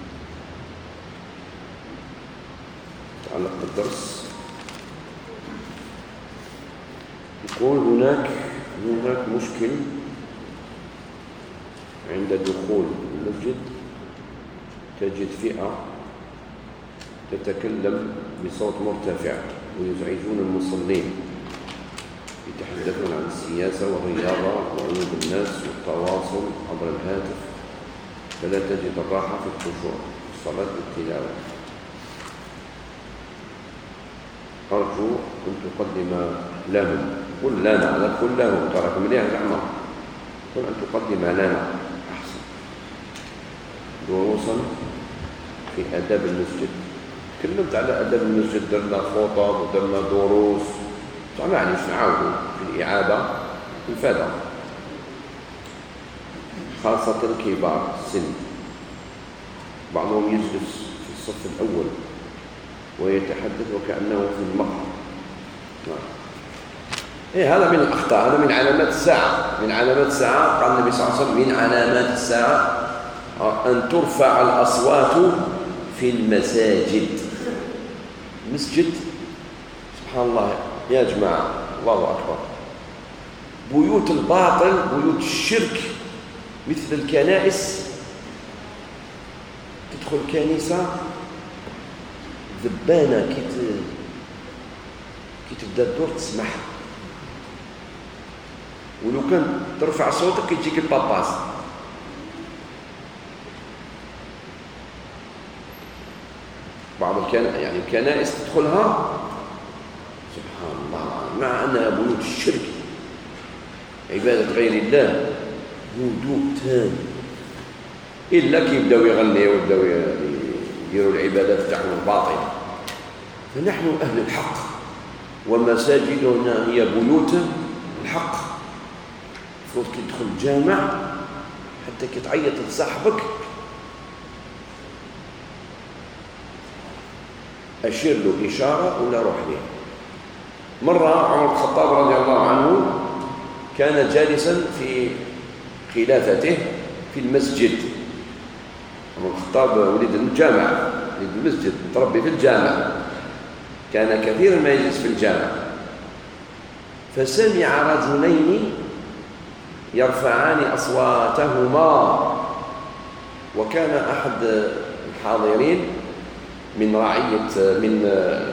A: يتعلق بالدرس. يقول هناك هناك مشكل عند دخول المسجد، تجد فئة تتكلم بصوت مرتفع ويزعجون المصلين، يتحدثون عن السياسة والرياضة وعيوب الناس والتواصل عبر الهاتف، فلا تجد الراحة في الخشوع في الصلاة والتلاوة. أرجو أن تقدم لهم. قل لنا، لا تقول لهم، تراك مليح زعما. قل أن تقدم لنا أحسن دروسا في آداب المسجد. تكلمت على آداب المسجد، درنا خطب ودرنا دروس، معليش نعاودوا في الإعادة الفادة، خاصة الكبار السن. بعضهم يجلس في الصف الأول ويتحدث وكأنه في المقهى. إيه هذا من الأخطاء، هذا من علامات الساعة. من علامات الساعة قال النبي صلى الله عليه وسلم من علامات الساعة أن ترفع الأصوات في المساجد. المسجد سبحان الله يا جماعة، الله أكبر. بيوت الباطل، بيوت الشرك مثل الكنائس. تدخل كنيسة ذبانة كي كي تبدا الدور تسمح، ولو كان ترفع صوتك يجيك الباباس. بعض الكنا يعني الكنائس تدخلها سبحان الله، مع أنها بيوت الشرك عبادة غير الله، هدوء تام، إلا كي يبداو يغنيوا ويبداو يديروا العبادات تاعهم الباطلة. فنحن أهل الحق، ومساجدنا هي بيوت الحق. المفروض كي تدخل الجامع حتى كي تعيط لصاحبك أشير له إشارة ولا روح ليه. مرة عمر بن الخطاب رضي الله عنه كان جالسا في خلافته في المسجد. عمر بن الخطاب ولد الجامع، ولد المسجد، تربي في الجامع، كان كثيرا ما يجلس في الجامع. فسمع رجلين يرفعان أصواتهما، وكان أحد الحاضرين من رعية من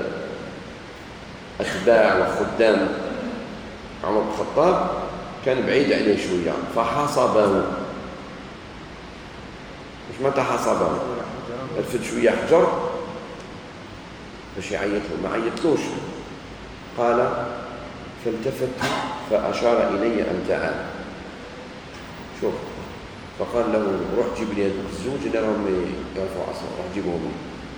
A: أتباع وخدام عمر بن الخطاب، كان بعيد عليه شوية، فحصبه. مش متى حصبه؟ رفد شوية حجر باش يعيط له، ما عيطلوش. قال فالتفت فأشار إلي أن تعال. شوف، فقال له روح جيب لي هذوك الزوج اللي راهم يرفعوا أصوات، روح جيبهم لي.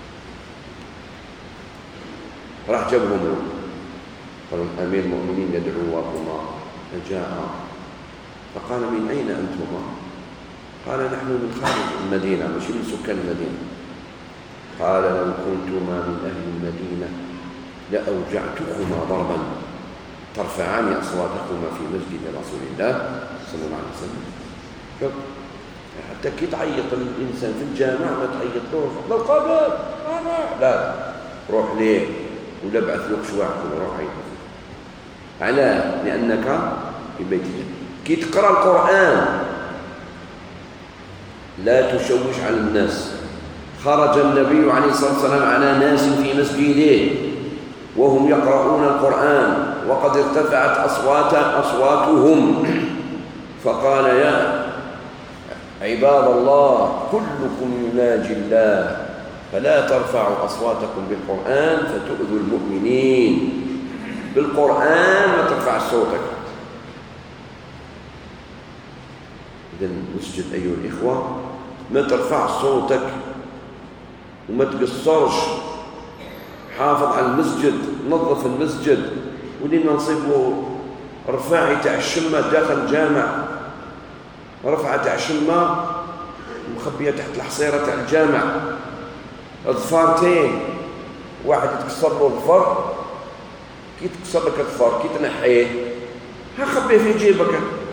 A: راح جابهم له، قالوا أمير المؤمنين يدعوكما. فجاء فقال من أين أنتما؟ قال نحن من خارج المدينة، مش من سكان المدينة. قال لو كنتما من أهل المدينة لأوجعتكما ضربا ترفعان أصواتكما في مسجد رسول الله صلى الله عليه وسلم. شوف، حتى كي تعيط الإنسان في الجامع ما تعيطلوش لو قابل لا، روح ليه ولا بعث لك شواعك ولا روح عيط. علاه؟ لأنك في بيت الله. كي تقرأ القرآن لا تشوش على الناس. خرج النبي عليه الصلاة والسلام على ناس في مسجده وهم يقرؤون القرآن وقد ارتفعت أصوات أصواتهم، فقال يا عباد الله كلكم يناجي الله فلا ترفعوا أصواتكم بالقرآن فتؤذوا المؤمنين. بالقرآن ما ترفع صوتك. إذن المسجد أيها الإخوة ما ترفع صوتك وما تقصرش. حافظ على المسجد، نظف المسجد، ولينا نصيبوا رفاعي تاع الشمة داخل الجامع، رفعة تاع الشمة مخبية تحت الحصيرة تاع الجامع، ظفارتين، واحد يتكسر له الظفر، كي تكسر لك الظفر كي تنحيه ها خبيه في جيبك.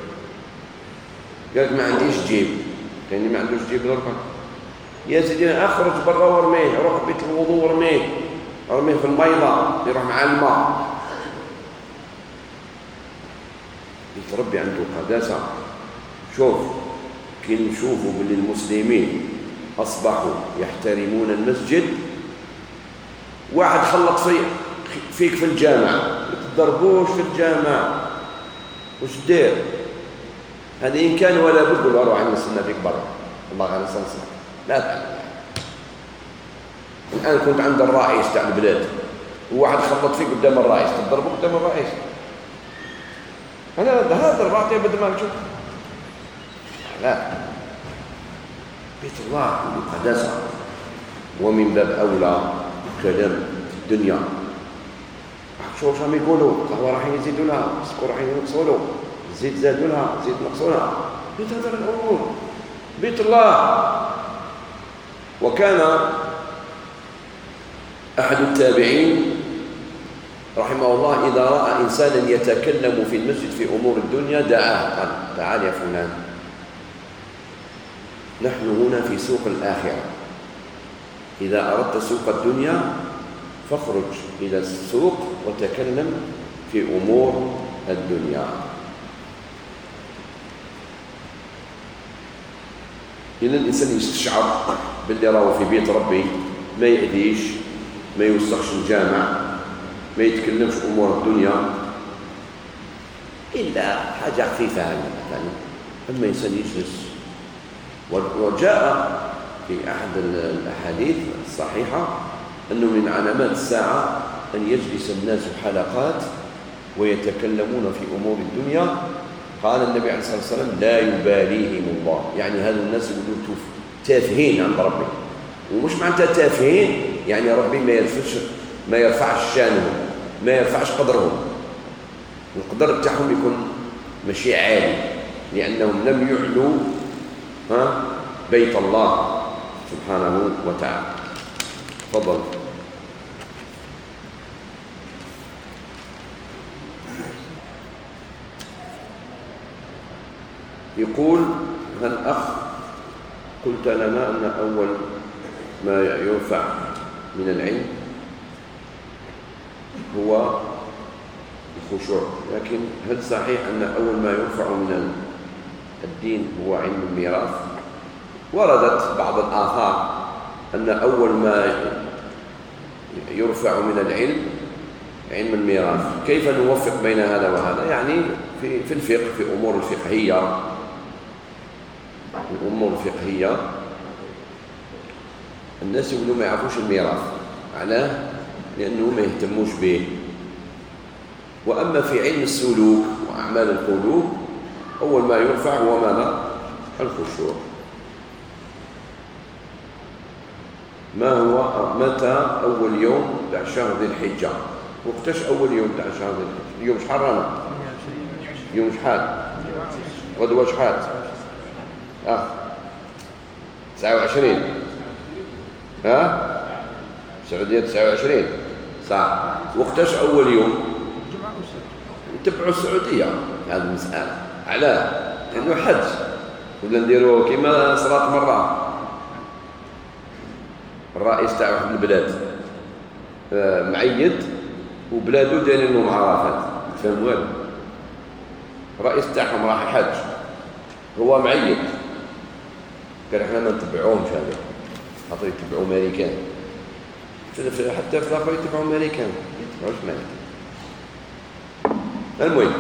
A: قالك ما عنديش جيب، يعني ما عندوش جيب دركا. يا سيدي اخرج برا ورميه، روح بيت الوضوء ورميه، رميه في الميضة يروح مع الماء. يتربي عنده قداسة. شوف كي نشوفوا باللي المسلمين أصبحوا يحترمون المسجد، واحد خلط في فيك في الجامع ما تضربوش في الجامع، وش دير؟ هذا إن كان ولا بد ولا روح عند السنة فيك برا، الله غير صنصر لا تعلم. الآن كنت عند الرئيس تاع البلاد وواحد خبط فيه قدام الرئيس تضربه قدام الرئيس. أنا هذا الرباط بدل ما نشوف. لا، بيت الله قداسة، ومن باب أولى كلام في الدنيا. شوف راهم يقولوا قهوة راح يزيدوا لها، سكر راح ينقصوا له، زيت زادوا لها، زيت نقصوا لها. بيت هذا الأمور بيت الله. وكان أحد التابعين رحمه الله إذا رأى إنسانا يتكلم في المسجد في أمور الدنيا دعاه، قال تعال يا فلان، نحن هنا في سوق الآخرة، إذا أردت سوق الدنيا فاخرج إلى السوق وتكلم في أمور الدنيا. إذا الإنسان يستشعر باللي راه في بيت ربي، ما يأذيش، ما يوسخش الجامع، ما يتكلمش في أمور الدنيا إلا حاجة خفيفة مثلا. أما إنسان يجلس، وجاء في أحد الأحاديث الصحيحة أنه من علامات الساعة أن يجلس الناس حلقات ويتكلمون في أمور الدنيا. قال النبي عليه الصلاة والسلام لا يباليهم الله، يعني هذا الناس يقولوا تافهين عند ربي. ومش معناتها تافهين يعني ربي ما يرفعش ما يرفعش شانهم، ما يرفعش قدرهم، القدر بتاعهم يكون ماشي عالي، لأنهم لم يعلوا ها بيت الله سبحانه وتعالى. تفضل. يقول هل أخ قلت لنا أن أول ما ينفع من العلم هو الخشوع، لكن هل صحيح أن أول ما ينفع من الدين هو علم الميراث؟ وردت بعض الآثار أن أول ما يرفع من العلم علم الميراث. كيف نوفق بين هذا وهذا؟ يعني في في الفقه، في أمور الفقهية، الأمور الفقهية الناس يقولوا ما يعرفوش الميراث. علاه؟ لأنه ما يهتموش به. وأما في علم السلوك وأعمال القلوب أول ما يرفع هو ماذا؟ الخشوع. ما هو متى أول يوم تاع شهر ذي الحجة؟ وقتاش أول يوم تاع شهر ذي الحجة؟ يوم شحال رانا؟ يوم شحال؟ غدوة شحال؟ آه تسعة وعشرين. ها؟ السعودية تسعة وعشرين صح. وقتاش أول يوم؟ نتبعوا السعودية هذه المسألة. علاه؟ لأنه حج، ولا نديروا كما صلاة مرة. الرئيس تاع واحد البلاد معيد وبلادو دايرين لهم عرفات، فهم والو. الرئيس تاعهم راح حج، هو معيد، قال احنا ما نتبعوهمش هذا، خاطر يتبعوا امريكان. حتى في الاخر يتبعوا امريكان، ما يتبعوش امريكان. المهم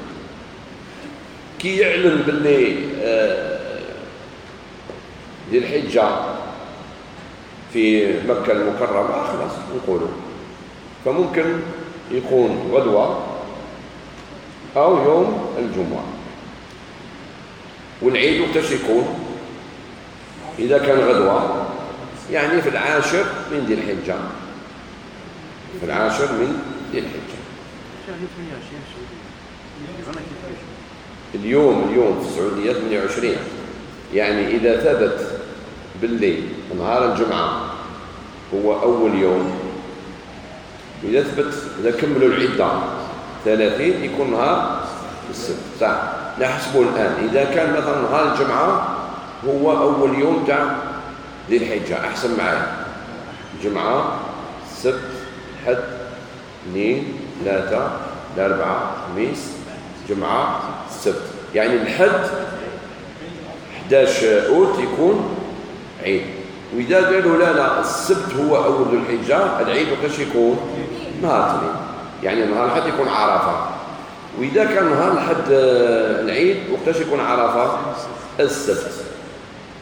A: كي يعلن باللي ذي الحجه في مكة المكرمة خلاص نقوله، فممكن يكون غدوة أو يوم الجمعة. والعيد وقتاش يكون؟ إذا كان غدوة يعني في العاشر من ذي الحجة، في العاشر من ذي الحجة. اليوم اليوم في السعودية ثمانية وعشرين، يعني إذا ثبت بالليل نهار الجمعة هو أول يوم، إذا ثبت إذا كملوا العدة ثلاثين يكون نهار السبت. صح، نحسبه الآن. إذا كان مثلا نهار الجمعة هو أول يوم تاع ذي الحجة، أحسن معايا. جمعة، سبت، حد، اثنين، ثلاثة، الأربعة، خميس، جمعة، السبت، يعني الحد أحد عشر أوت يكون عيد. وإذا قالوا لا لا السبت هو أول ذو الحجة، العيد وقتاش يكون؟ نهار الاثنين، يعني نهار الحد يكون عرفة. وإذا كان نهار الحد العيد وقتاش يكون عرفة؟ السبت.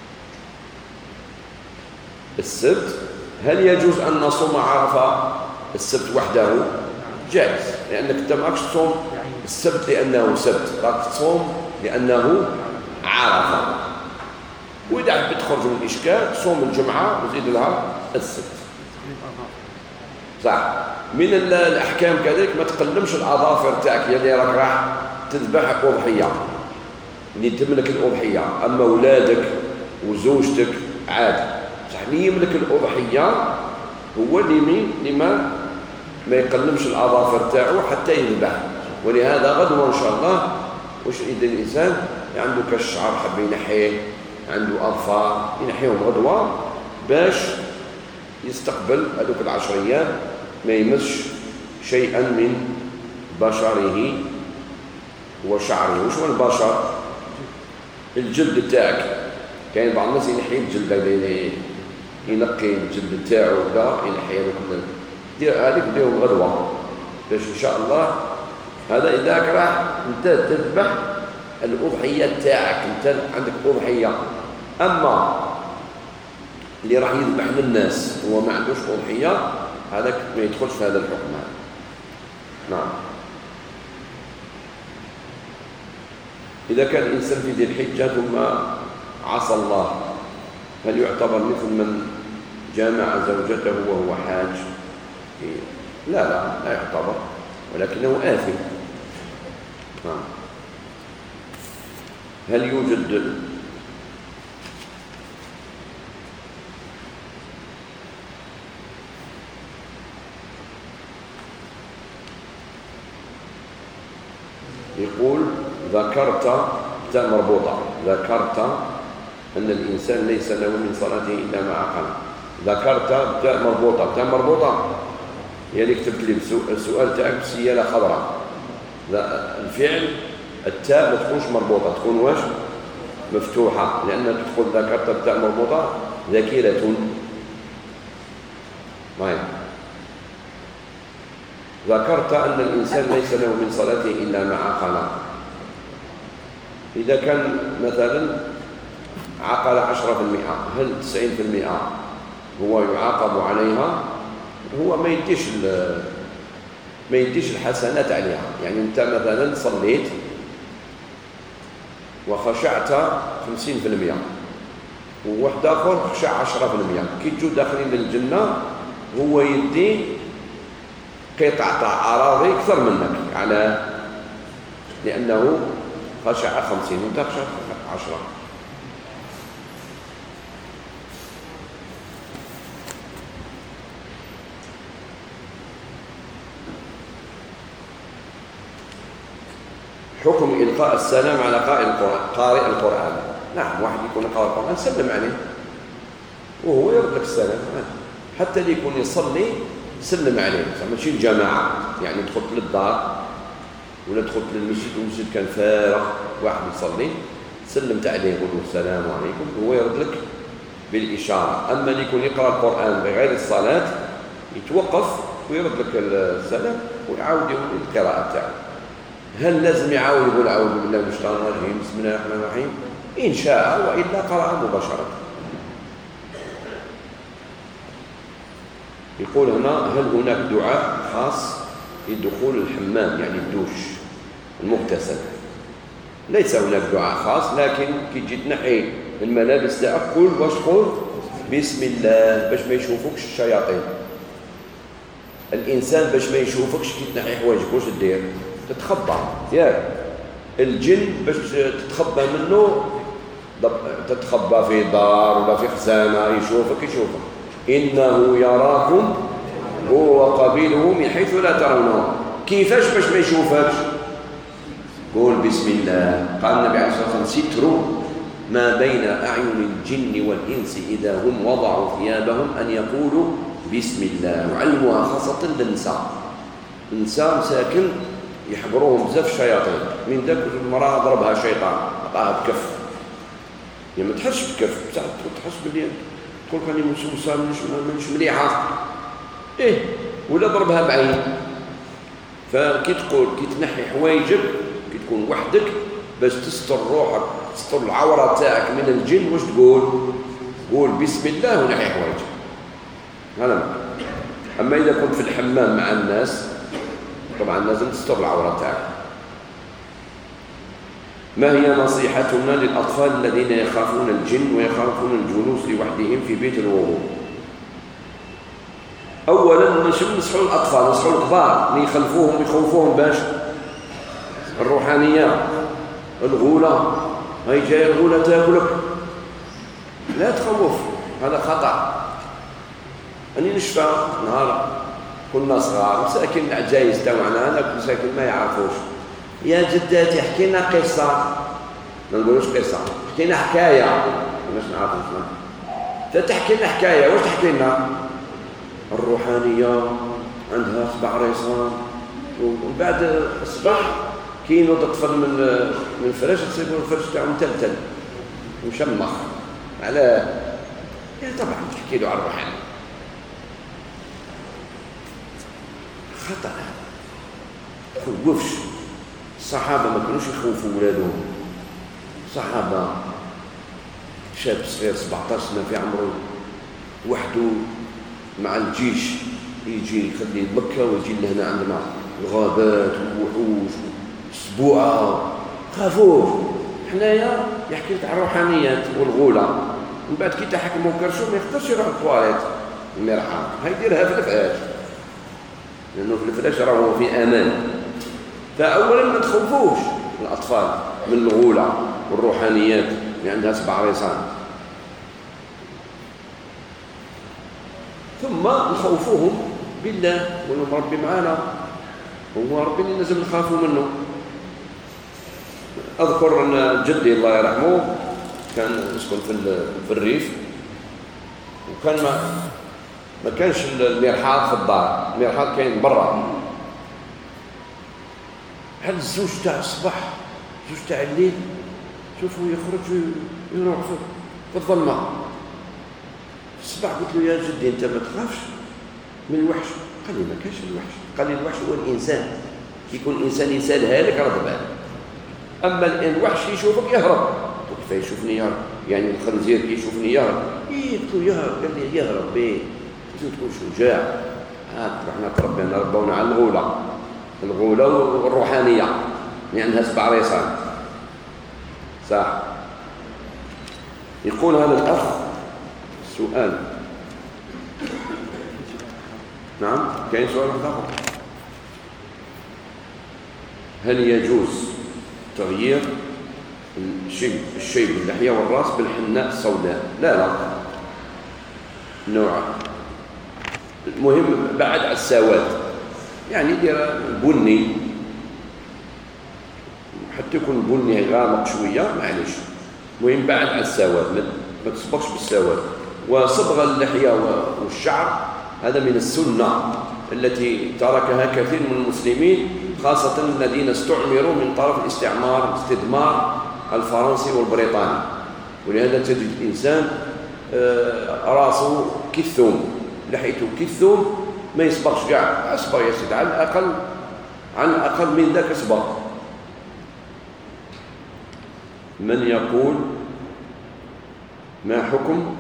A: السبت هل يجوز أن نصوم عرفة السبت وحده جائز، لأنك أنت ماكش تصوم السبت لأنه سبت، راك تصوم لأنه عرفة. وإذا حبيت تخرج من الإشكال تصوم الجمعة وزيد لها السبت. صح. من الأحكام كذلك ما تقلمش الأظافر تاعك يلي راك راح تذبح أضحية اللي تملك الأضحية، أما أولادك وزوجتك عادي. صح. اللي يملك الأضحية هو اللي مين لما ما يقلمش الأظافر تاعه حتى يذبح. ولهذا غدوة إن شاء الله وش إذا الإنسان عنده كالشعر حب ينحيه، عنده أظفار ينحيهم غدوة باش يستقبل هذوك العشر أيام ما يمسش شيئا من بشره وشعره. وش هو البشر؟ الجلد تاعك. كاين بعض الناس ينحي الجلد، ينقي الجلد تاعو ولا ينحي هذوك دير هذيك ديرهم غدوة باش إن شاء الله. هذا إذا راح أنت تذبح الأضحية تاعك، أنت عندك أضحية. أما اللي راح يذبح للناس هو ما عندوش أضحية، هذاك ما يدخلش في هذا الحكم. نعم. إذا كان الإنسان في ذي الحجة ثم عصى الله، هل يعتبر مثل من جامع زوجته وهو حاج؟ لا لا لا يعتبر، ولكنه آثم. نعم. هل يوجد يقول ذكرت تاء مربوطة، ذكرت أن الإنسان ليس له من صلاته إلا ما عقل. ذكرت تاء مربوطة، تاء مربوطة هي اللي كتبت لي السؤال تاعك بسيالة خضراء. الفعل التاء ما تكونش مربوطة، تكون واش مفتوحة، لأن تدخل ذكرت التاء مربوطة ذاكرة. طيب. ذكرت أن الإنسان ليس له من صلاته إلا ما عقل. إذا كان مثلا عقل عشرة في المئة، هل تسعين في المئة هو يعاقب عليها؟ هو ما يديش ما يديش الحسنات عليها. يعني أنت مثلا صليت وخشعت خمسين في المئة وواحد آخر خشع عشرة في المئة، كي تجوا داخلين للجنة هو يدي قطعة أراضي أكثر منك، على لأنه خشع خمسين وأنت خشع عشرة. حكم إلقاء السلام على قارئ القرآن. قارئ القرآن. نعم، واحد يكون قارئ القرآن سلم عليه وهو يرد لك السلام، حتى اللي يكون يصلي سلم عليه. ماشي الجماعة، يعني دخلت للدار ولا دخلت للمسجد والمسجد كان فارغ واحد يصلي سلمت عليه يقول له السلام عليكم، هو يرد لك بالإشارة. أما اللي يكون يقرأ القرآن بغير الصلاة يتوقف ويرد لك السلام ويعاود يقول القراءة تاعه. هل لازم يعاود يقول أعوذ بالله من الشيطان الرجيم بسم الله الرحمن الرحيم؟ إن شاء، وإلا قرأ مباشرة. يقول هنا هل هناك دعاء خاص لدخول الحمام، يعني الدوش المغتسل؟ ليس هناك دعاء خاص، لكن كي تجي تنحي الملابس تاعك قول واش تقول بسم الله باش ما يشوفوكش الشياطين. الإنسان باش ما يشوفكش كي تنحي حوايجك واش دير؟ تتخبى. ياك الجن باش تتخبى منه تتخبى في دار ولا في خزانة، يشوفك يشوفك. إنه يراكم هو وقبيله من حيث لا ترونه. كيفاش باش ما يشوفكش؟ قول بسم الله. قال النبي عليه الصلاة والسلام ستر ما بين أعين الجن والإنس إذا هم وضعوا ثيابهم أن يقولوا بسم الله. وعلموها خاصة للنساء. النساء مساكن يحضروهم بزاف الشياطين، من ذاك المرأة ضربها شيطان عطاها بكف، يعني ما تحسش بكف بصح تحس بلي تقول راني مسوسه مانيش مليحه ايه، ولا ضربها بعين. فكي تقول كي تنحي حوايجك كي تكون وحدك باش تستر روحك تستر العوره تاعك من الجن، واش تقول؟ قول بسم الله ونحي حوايجك. هلا أما إذا كنت في الحمام مع الناس طبعا لازم تستر العورة تاعك. ما هي نصيحتنا للأطفال الذين يخافون الجن ويخافون الجلوس لوحدهم في بيت الوضوء؟ أولا نصحوا الأطفال، نصحوا الكبار اللي يخلفوهم يخوفوهم باش الروحانية الغولة، هاي جاية الغولة تاكلك، لا تخوف، هذا خطأ. أني نشفى نهار كنا صغار مساكن العجايز تاعنا هذاك مساكن ما يعرفوش، يا جداتي احكي لنا قصة، ما نقولوش قصة، احكي لنا حكاية، ماش نعرفوا شنو فتحكي لنا حكاية. واش تحكي لنا؟ الروحانية عندها سبع ريصان، ومن بعد الصباح كي ينوض الطفل من من الفراش تصيبوا الفرش تاعو متلتل ومشمخ على يعني طبعا تحكي له على الروحانية، خطأ. خوفش الصحابة ما كانوش يخوفوا ولادهم. صحابة شاب صغير سبعطاش سنة في عمره وحده مع الجيش يجي يخلي مكة ويجي لهنا عندنا الغابات والوحوش والسبوعة، خافوه. حنايا يحكي لك على الروحانيات والغولة، من بعد كي تحكموا كرشو ما يقدرش يروح الطواليت المرحاض، هاي يديرها في الفراش لأنه في الفراش راهو في أمان. فأولا ما تخوفوش الأطفال من الغولة والروحانيات اللي عندها سبع ريصان، ثم نخوفوهم بالله ونقول ربي معنا، هو ربي اللي لازم نخافوا منه. أذكر أن جدي الله يرحمه كان يسكن في الريف، وكان ما ما كانش المرحاض في الدار، المرحاض كاين برا. هاد الزوج تاع الصباح زوج تاع الليل شوفوا يخرج يروح في الظلمة. في الصباح قلت له يا جدي انت ما تخافش من الوحش؟ قال لي ما كاينش الوحش، قال لي الوحش هو الانسان، كي يكون الانسان يسالها لك رد بالك، اما الوحش يشوفك يهرب. قلت كيف يشوفني يهرب؟ يعني الخنزير كي يشوفني يهرب؟ ايه قلت له يهرب، قال لي يهرب بايه؟ لازم تكون شجاع. هاك رحنا تربينا ربونا على الغولة، الغولة والروحانية اللي عندها سبع ريصان. صح. يقول هذا الأخ سؤال، نعم كاين سؤال آخر، هل يجوز تغيير الشيب الشيب اللحية والراس بالحناء السوداء؟ لا لا، نوع المهم بعد على السواد، يعني دير بني حتى يكون بني غامق شويه معليش، المهم بعد على السواد، ما تصبغش بالسواد. وصبغ اللحيه والشعر هذا من السنه التي تركها كثير من المسلمين، خاصه الذين استعمروا من طرف الاستعمار الاستدمار الفرنسي والبريطاني. ولهذا تجد الانسان راسه كالثوم، لحيته كالثوم، ما يصبغش كاع، اصبغ يا سيدي على الاقل على الاقل من ذاك اصبغ. من يقول ما حكم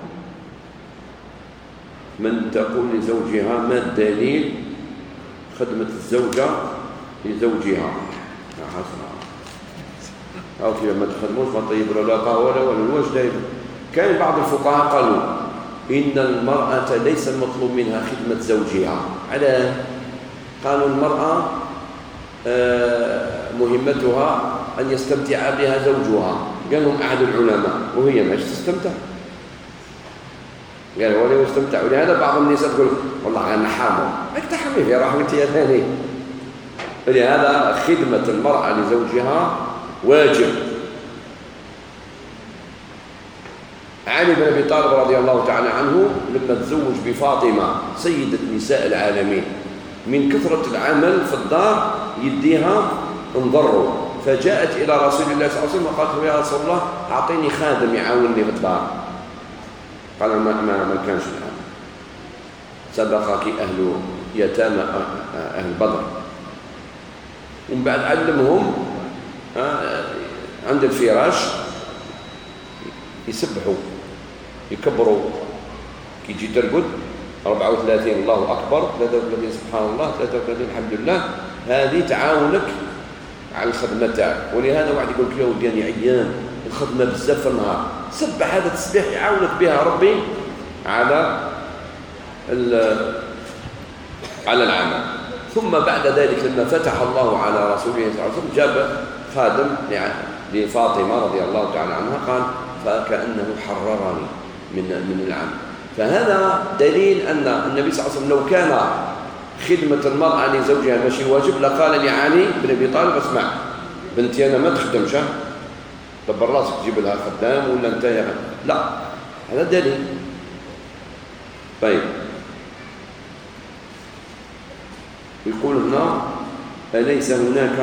A: من تقول لزوجها ما الدليل خدمة الزوجة لزوجها؟ يا حسنا أو كذا ما تخدموش، ما طيب ولا قهوة ولا الوجه دايما. كان بعض الفقهاء قالوا إن المرأة ليس المطلوب منها خدمة زوجها. على قالوا المرأة مهمتها أن يستمتع بها زوجها. قال لهم أحد العلماء وهي ماش تستمتع، قال ولا يستمتع. ولهذا بعض النساء تقول والله أنا حامل، ما تحمي في رحمتي يا ثاني. ولهذا خدمة المرأة لزوجها واجب. علي بن أبي طالب رضي الله تعالى عنه لما تزوج بفاطمة سيدة نساء العالمين، من كثرة العمل في الدار يديها انضروا، فجاءت إلى رسول الله صلى الله عليه وسلم وقالت له يا رسول الله أعطيني خادم يعاونني في الدار. قال ما ما, ما كانش الآن، سبقك أهل يتامى أهل بدر. ومن بعد علمهم عند الفراش يسبحوا يكبروا، كي يجي ترقد أربعة وثلاثين الله أكبر، ثلاثة وثلاثين سبحان الله، ثلاثة وثلاثين الحمد لله. هذه تعاونك على الخدمة تاعك. ولهذا واحد يقول لك يا ودي أنا عيان الخدمة بزاف في النهار، سبح هذا التسبيح يعاونك بها ربي على على العمل. ثم بعد ذلك لما فتح الله على رسوله صلى الله عليه وسلم جاب خادم لفاطمة رضي الله تعالى عنها، قال فكأنه حررني من من العمل. فهذا دليل أن النبي صلى الله عليه وسلم لو كان خدمة المرأة لزوجها ماشي واجب لقال لعلي بن أبي طالب اسمع بنتي أنا ما تخدمش، دبر راسك تجيب لها خدام ولا أنت يا لا، هذا دليل. طيب يقول هنا أليس هناك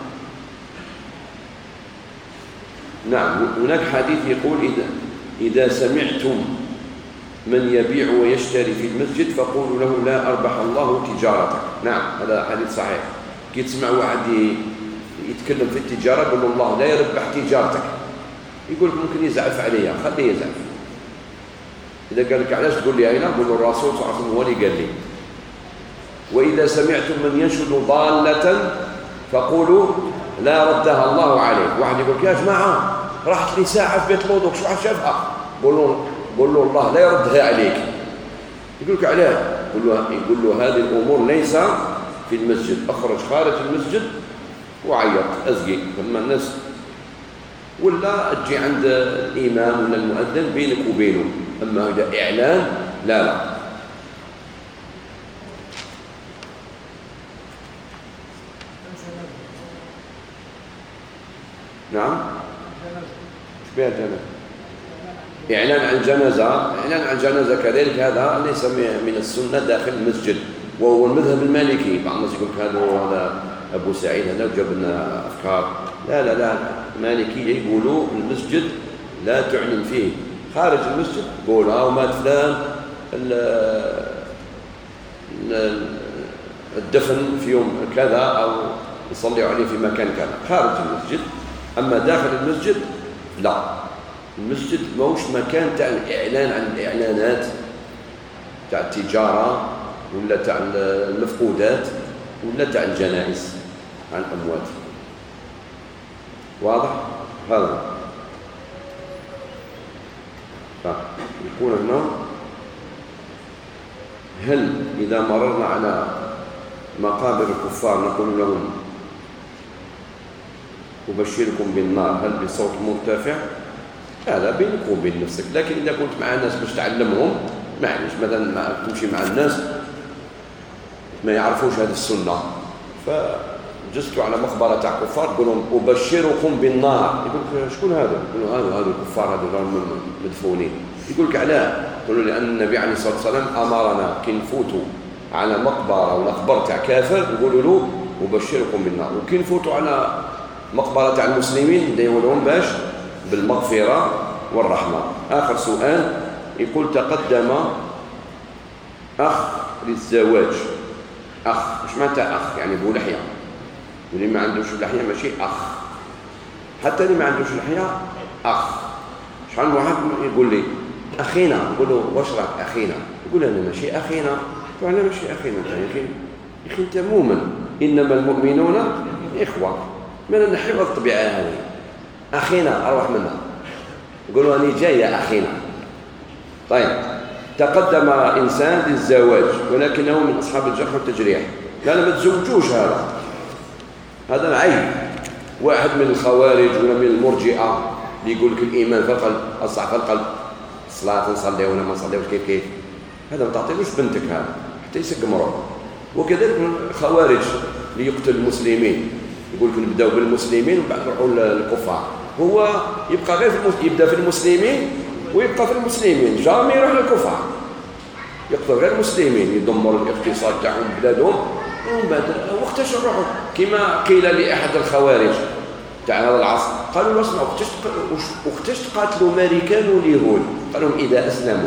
A: نعم هناك حديث يقول إذا إذا سمعتم من يبيع ويشتري في المسجد فقولوا له لا أربح الله تجارتك. نعم هذا حديث صحيح. كي تسمع واحد يتكلم في التجارة يقول الله لا يربح تجارتك، يقول ممكن يزعف عليها، خليه يزعف. إذا قال لك علاش تقول لي أين؟ قول له الرسول صلى الله عليه وسلم هو اللي قال لي. وإذا سمعتم من ينشد ضالة فقولوا لا ردها الله عليه. واحد يقول لك يا جماعة راحت لي ساعة في بيت الوضوء شو واحد شافها، قول له قول له الله لا يردها عليك. يقول لك علاه؟ يقول له يقول له هذه الأمور ليس في المسجد، أخرج خارج المسجد وعيط أزقي لما الناس، ولا تجي عند الإمام ولا المؤذن بينك وبينه. أما إذا إعلان لا لا. نعم ايش بها الجنازة؟ إعلان عن الجنازة، إعلان عن الجنازة كذلك هذا ليس من السنة داخل المسجد، وهو المذهب المالكي. بعض الناس يقول هذا هذا أبو سعيد هذا وجاب لنا أفكار. لا لا لا، المالكية يقولوا المسجد لا تعلن فيه، خارج المسجد قولها ومات فلان الدفن في يوم كذا أو يصلي عليه في مكان كذا خارج المسجد. أما داخل المسجد لا، المسجد موش مكان تاع الإعلان عن الإعلانات تاع التجارة ولا تاع المفقودات ولا تاع الجنائز عن الأموات. واضح هذا؟ يقول هنا هل إذا مررنا على مقابر الكفار نقول لهم أبشركم بالنار هل بصوت مرتفع؟ هذا بينك وبين نفسك. لكن إذا كنت مع الناس باش تعلمهم معليش، مثلا ما تمشي مع الناس ما يعرفوش هذه السنة فجلستوا على مقبرة تاع كفار تقول لهم أبشركم بالنار، يقول لك شكون هذا؟ يقول هذا هذا الكفار هذول مدفونين. يقول لك علاه؟ يقولوا لأن النبي عليه الصلاة والسلام أمرنا كي نفوتوا على مقبرة ولا قبر تاع كافر نقولوا له أبشركم بالنار، وكي نفوتوا على مقبرة تاع المسلمين ندعوا لهم باش بالمغفرة والرحمة. آخر سؤال يقول تقدم أخ للزواج. أخ مش معناتها أخ يعني ابو لحية، واللي ما عندوش لحية ماشي أخ، حتى اللي ما عندوش لحية أخ. شحال من واحد يقول لي أخينا، نقول له واش راك أخينا؟ يقول أنا ماشي أخينا. يقول أنا ماشي أخينا يا أخي، يا أخي أنت مؤمن إنما المؤمنون إخوة. من نحب الطبيعة هذه أخينا أروح منها، يقولوا أنا جاي يا أخينا. طيب تقدم إنسان للزواج ولكنه من أصحاب الجرح والتجريح، لا لا ما تزوجوش، هذا هذا عيب. واحد من الخوارج ولا من المرجئة اللي يقول لك الإيمان في القلب، أصح في القلب، الصلاة نصلي ولا ما نصليوش كيف كيف، هذا ما تعطيلوش بنتك هذا حتى يسقم روحه. وكذلك الخوارج اللي يقتل المسلمين، يقول لك نبداو بالمسلمين وبعد نروحوا للكفار. هو يبقى غير في المس... يبدا في المسلمين ويبقى في المسلمين، جامي يروح للكفار، يقتل غير المسلمين، يدمر الاقتصاد تاعهم بلادهم، ومن بعد وقتاش نروحوا. كما قيل لاحد الخوارج تاع هذا العصر، قالوا له اسمعوا وقتاش وقتاش تقاتلوا امريكان واليهود؟ قال لهم اذا اسلموا،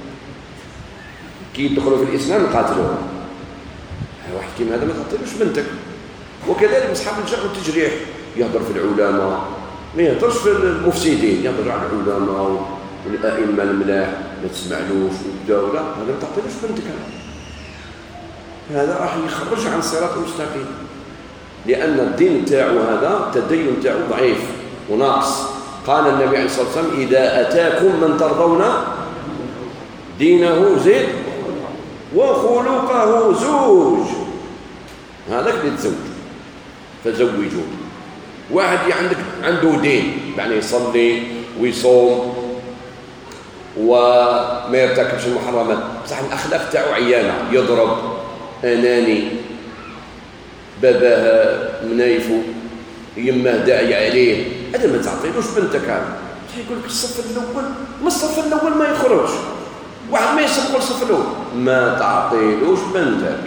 A: كي يدخلوا في الاسلام نقاتلوهم. واحد كيما هذا ما تعطيلوش بنتك. وكذلك اصحاب الجرح والتجريح يهضر في العلماء، ما يهضرش في المفسدين، يهضر على العلماء والائمه الملاح ما تسمعلوش. الدولة، هذا ما تعطيلوش بنتك، هذا راح يخرج عن صراط المستقيم، لأن الدين تاعو هذا التدين تاعو ضعيف وناقص. قال النبي عليه الصلاة والسلام: إذا أتاكم من ترضون دينه زيد وخلقه زوج، هذاك اللي تزوج فزوجوه. واحد عندك عنده دين، يعني يصلي ويصوم وما يرتكبش المحرمات، بصح الأخلاق تاعو عيانة، يضرب، أناني، باباه منايفه، يمه داعي عليه، هذا ما تعطيلوش بنتك. هذا يقول لك الصف الأول، ما الصف الأول ما يخرج، واحد ما يسبق الصف الأول، ما تعطيلوش بنتك.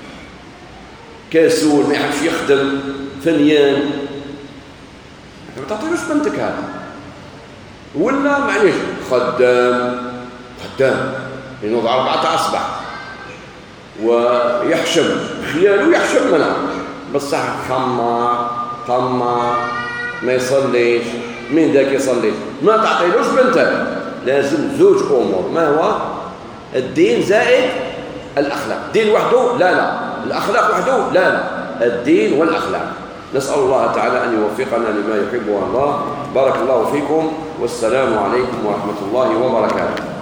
A: كسول، ما يحبش يخدم، فنيان، ما تعطيلوش بنتك. هذا ولا معليش خدام خدام ينوض أربعة أصبح ويحشم خياله، يحشم منه، بصح خمار خمار ما يصليش. مين ذاك يصلي؟ ما تعطيلوش بنتك. لازم زوج أمور، ما هو الدين زائد الأخلاق. الدين وحده لا لا، الأخلاق وحده لا لا، الدين والأخلاق. نسأل الله تعالى أن يوفقنا لما يحبه الله. بارك الله فيكم، والسلام عليكم ورحمة الله وبركاته.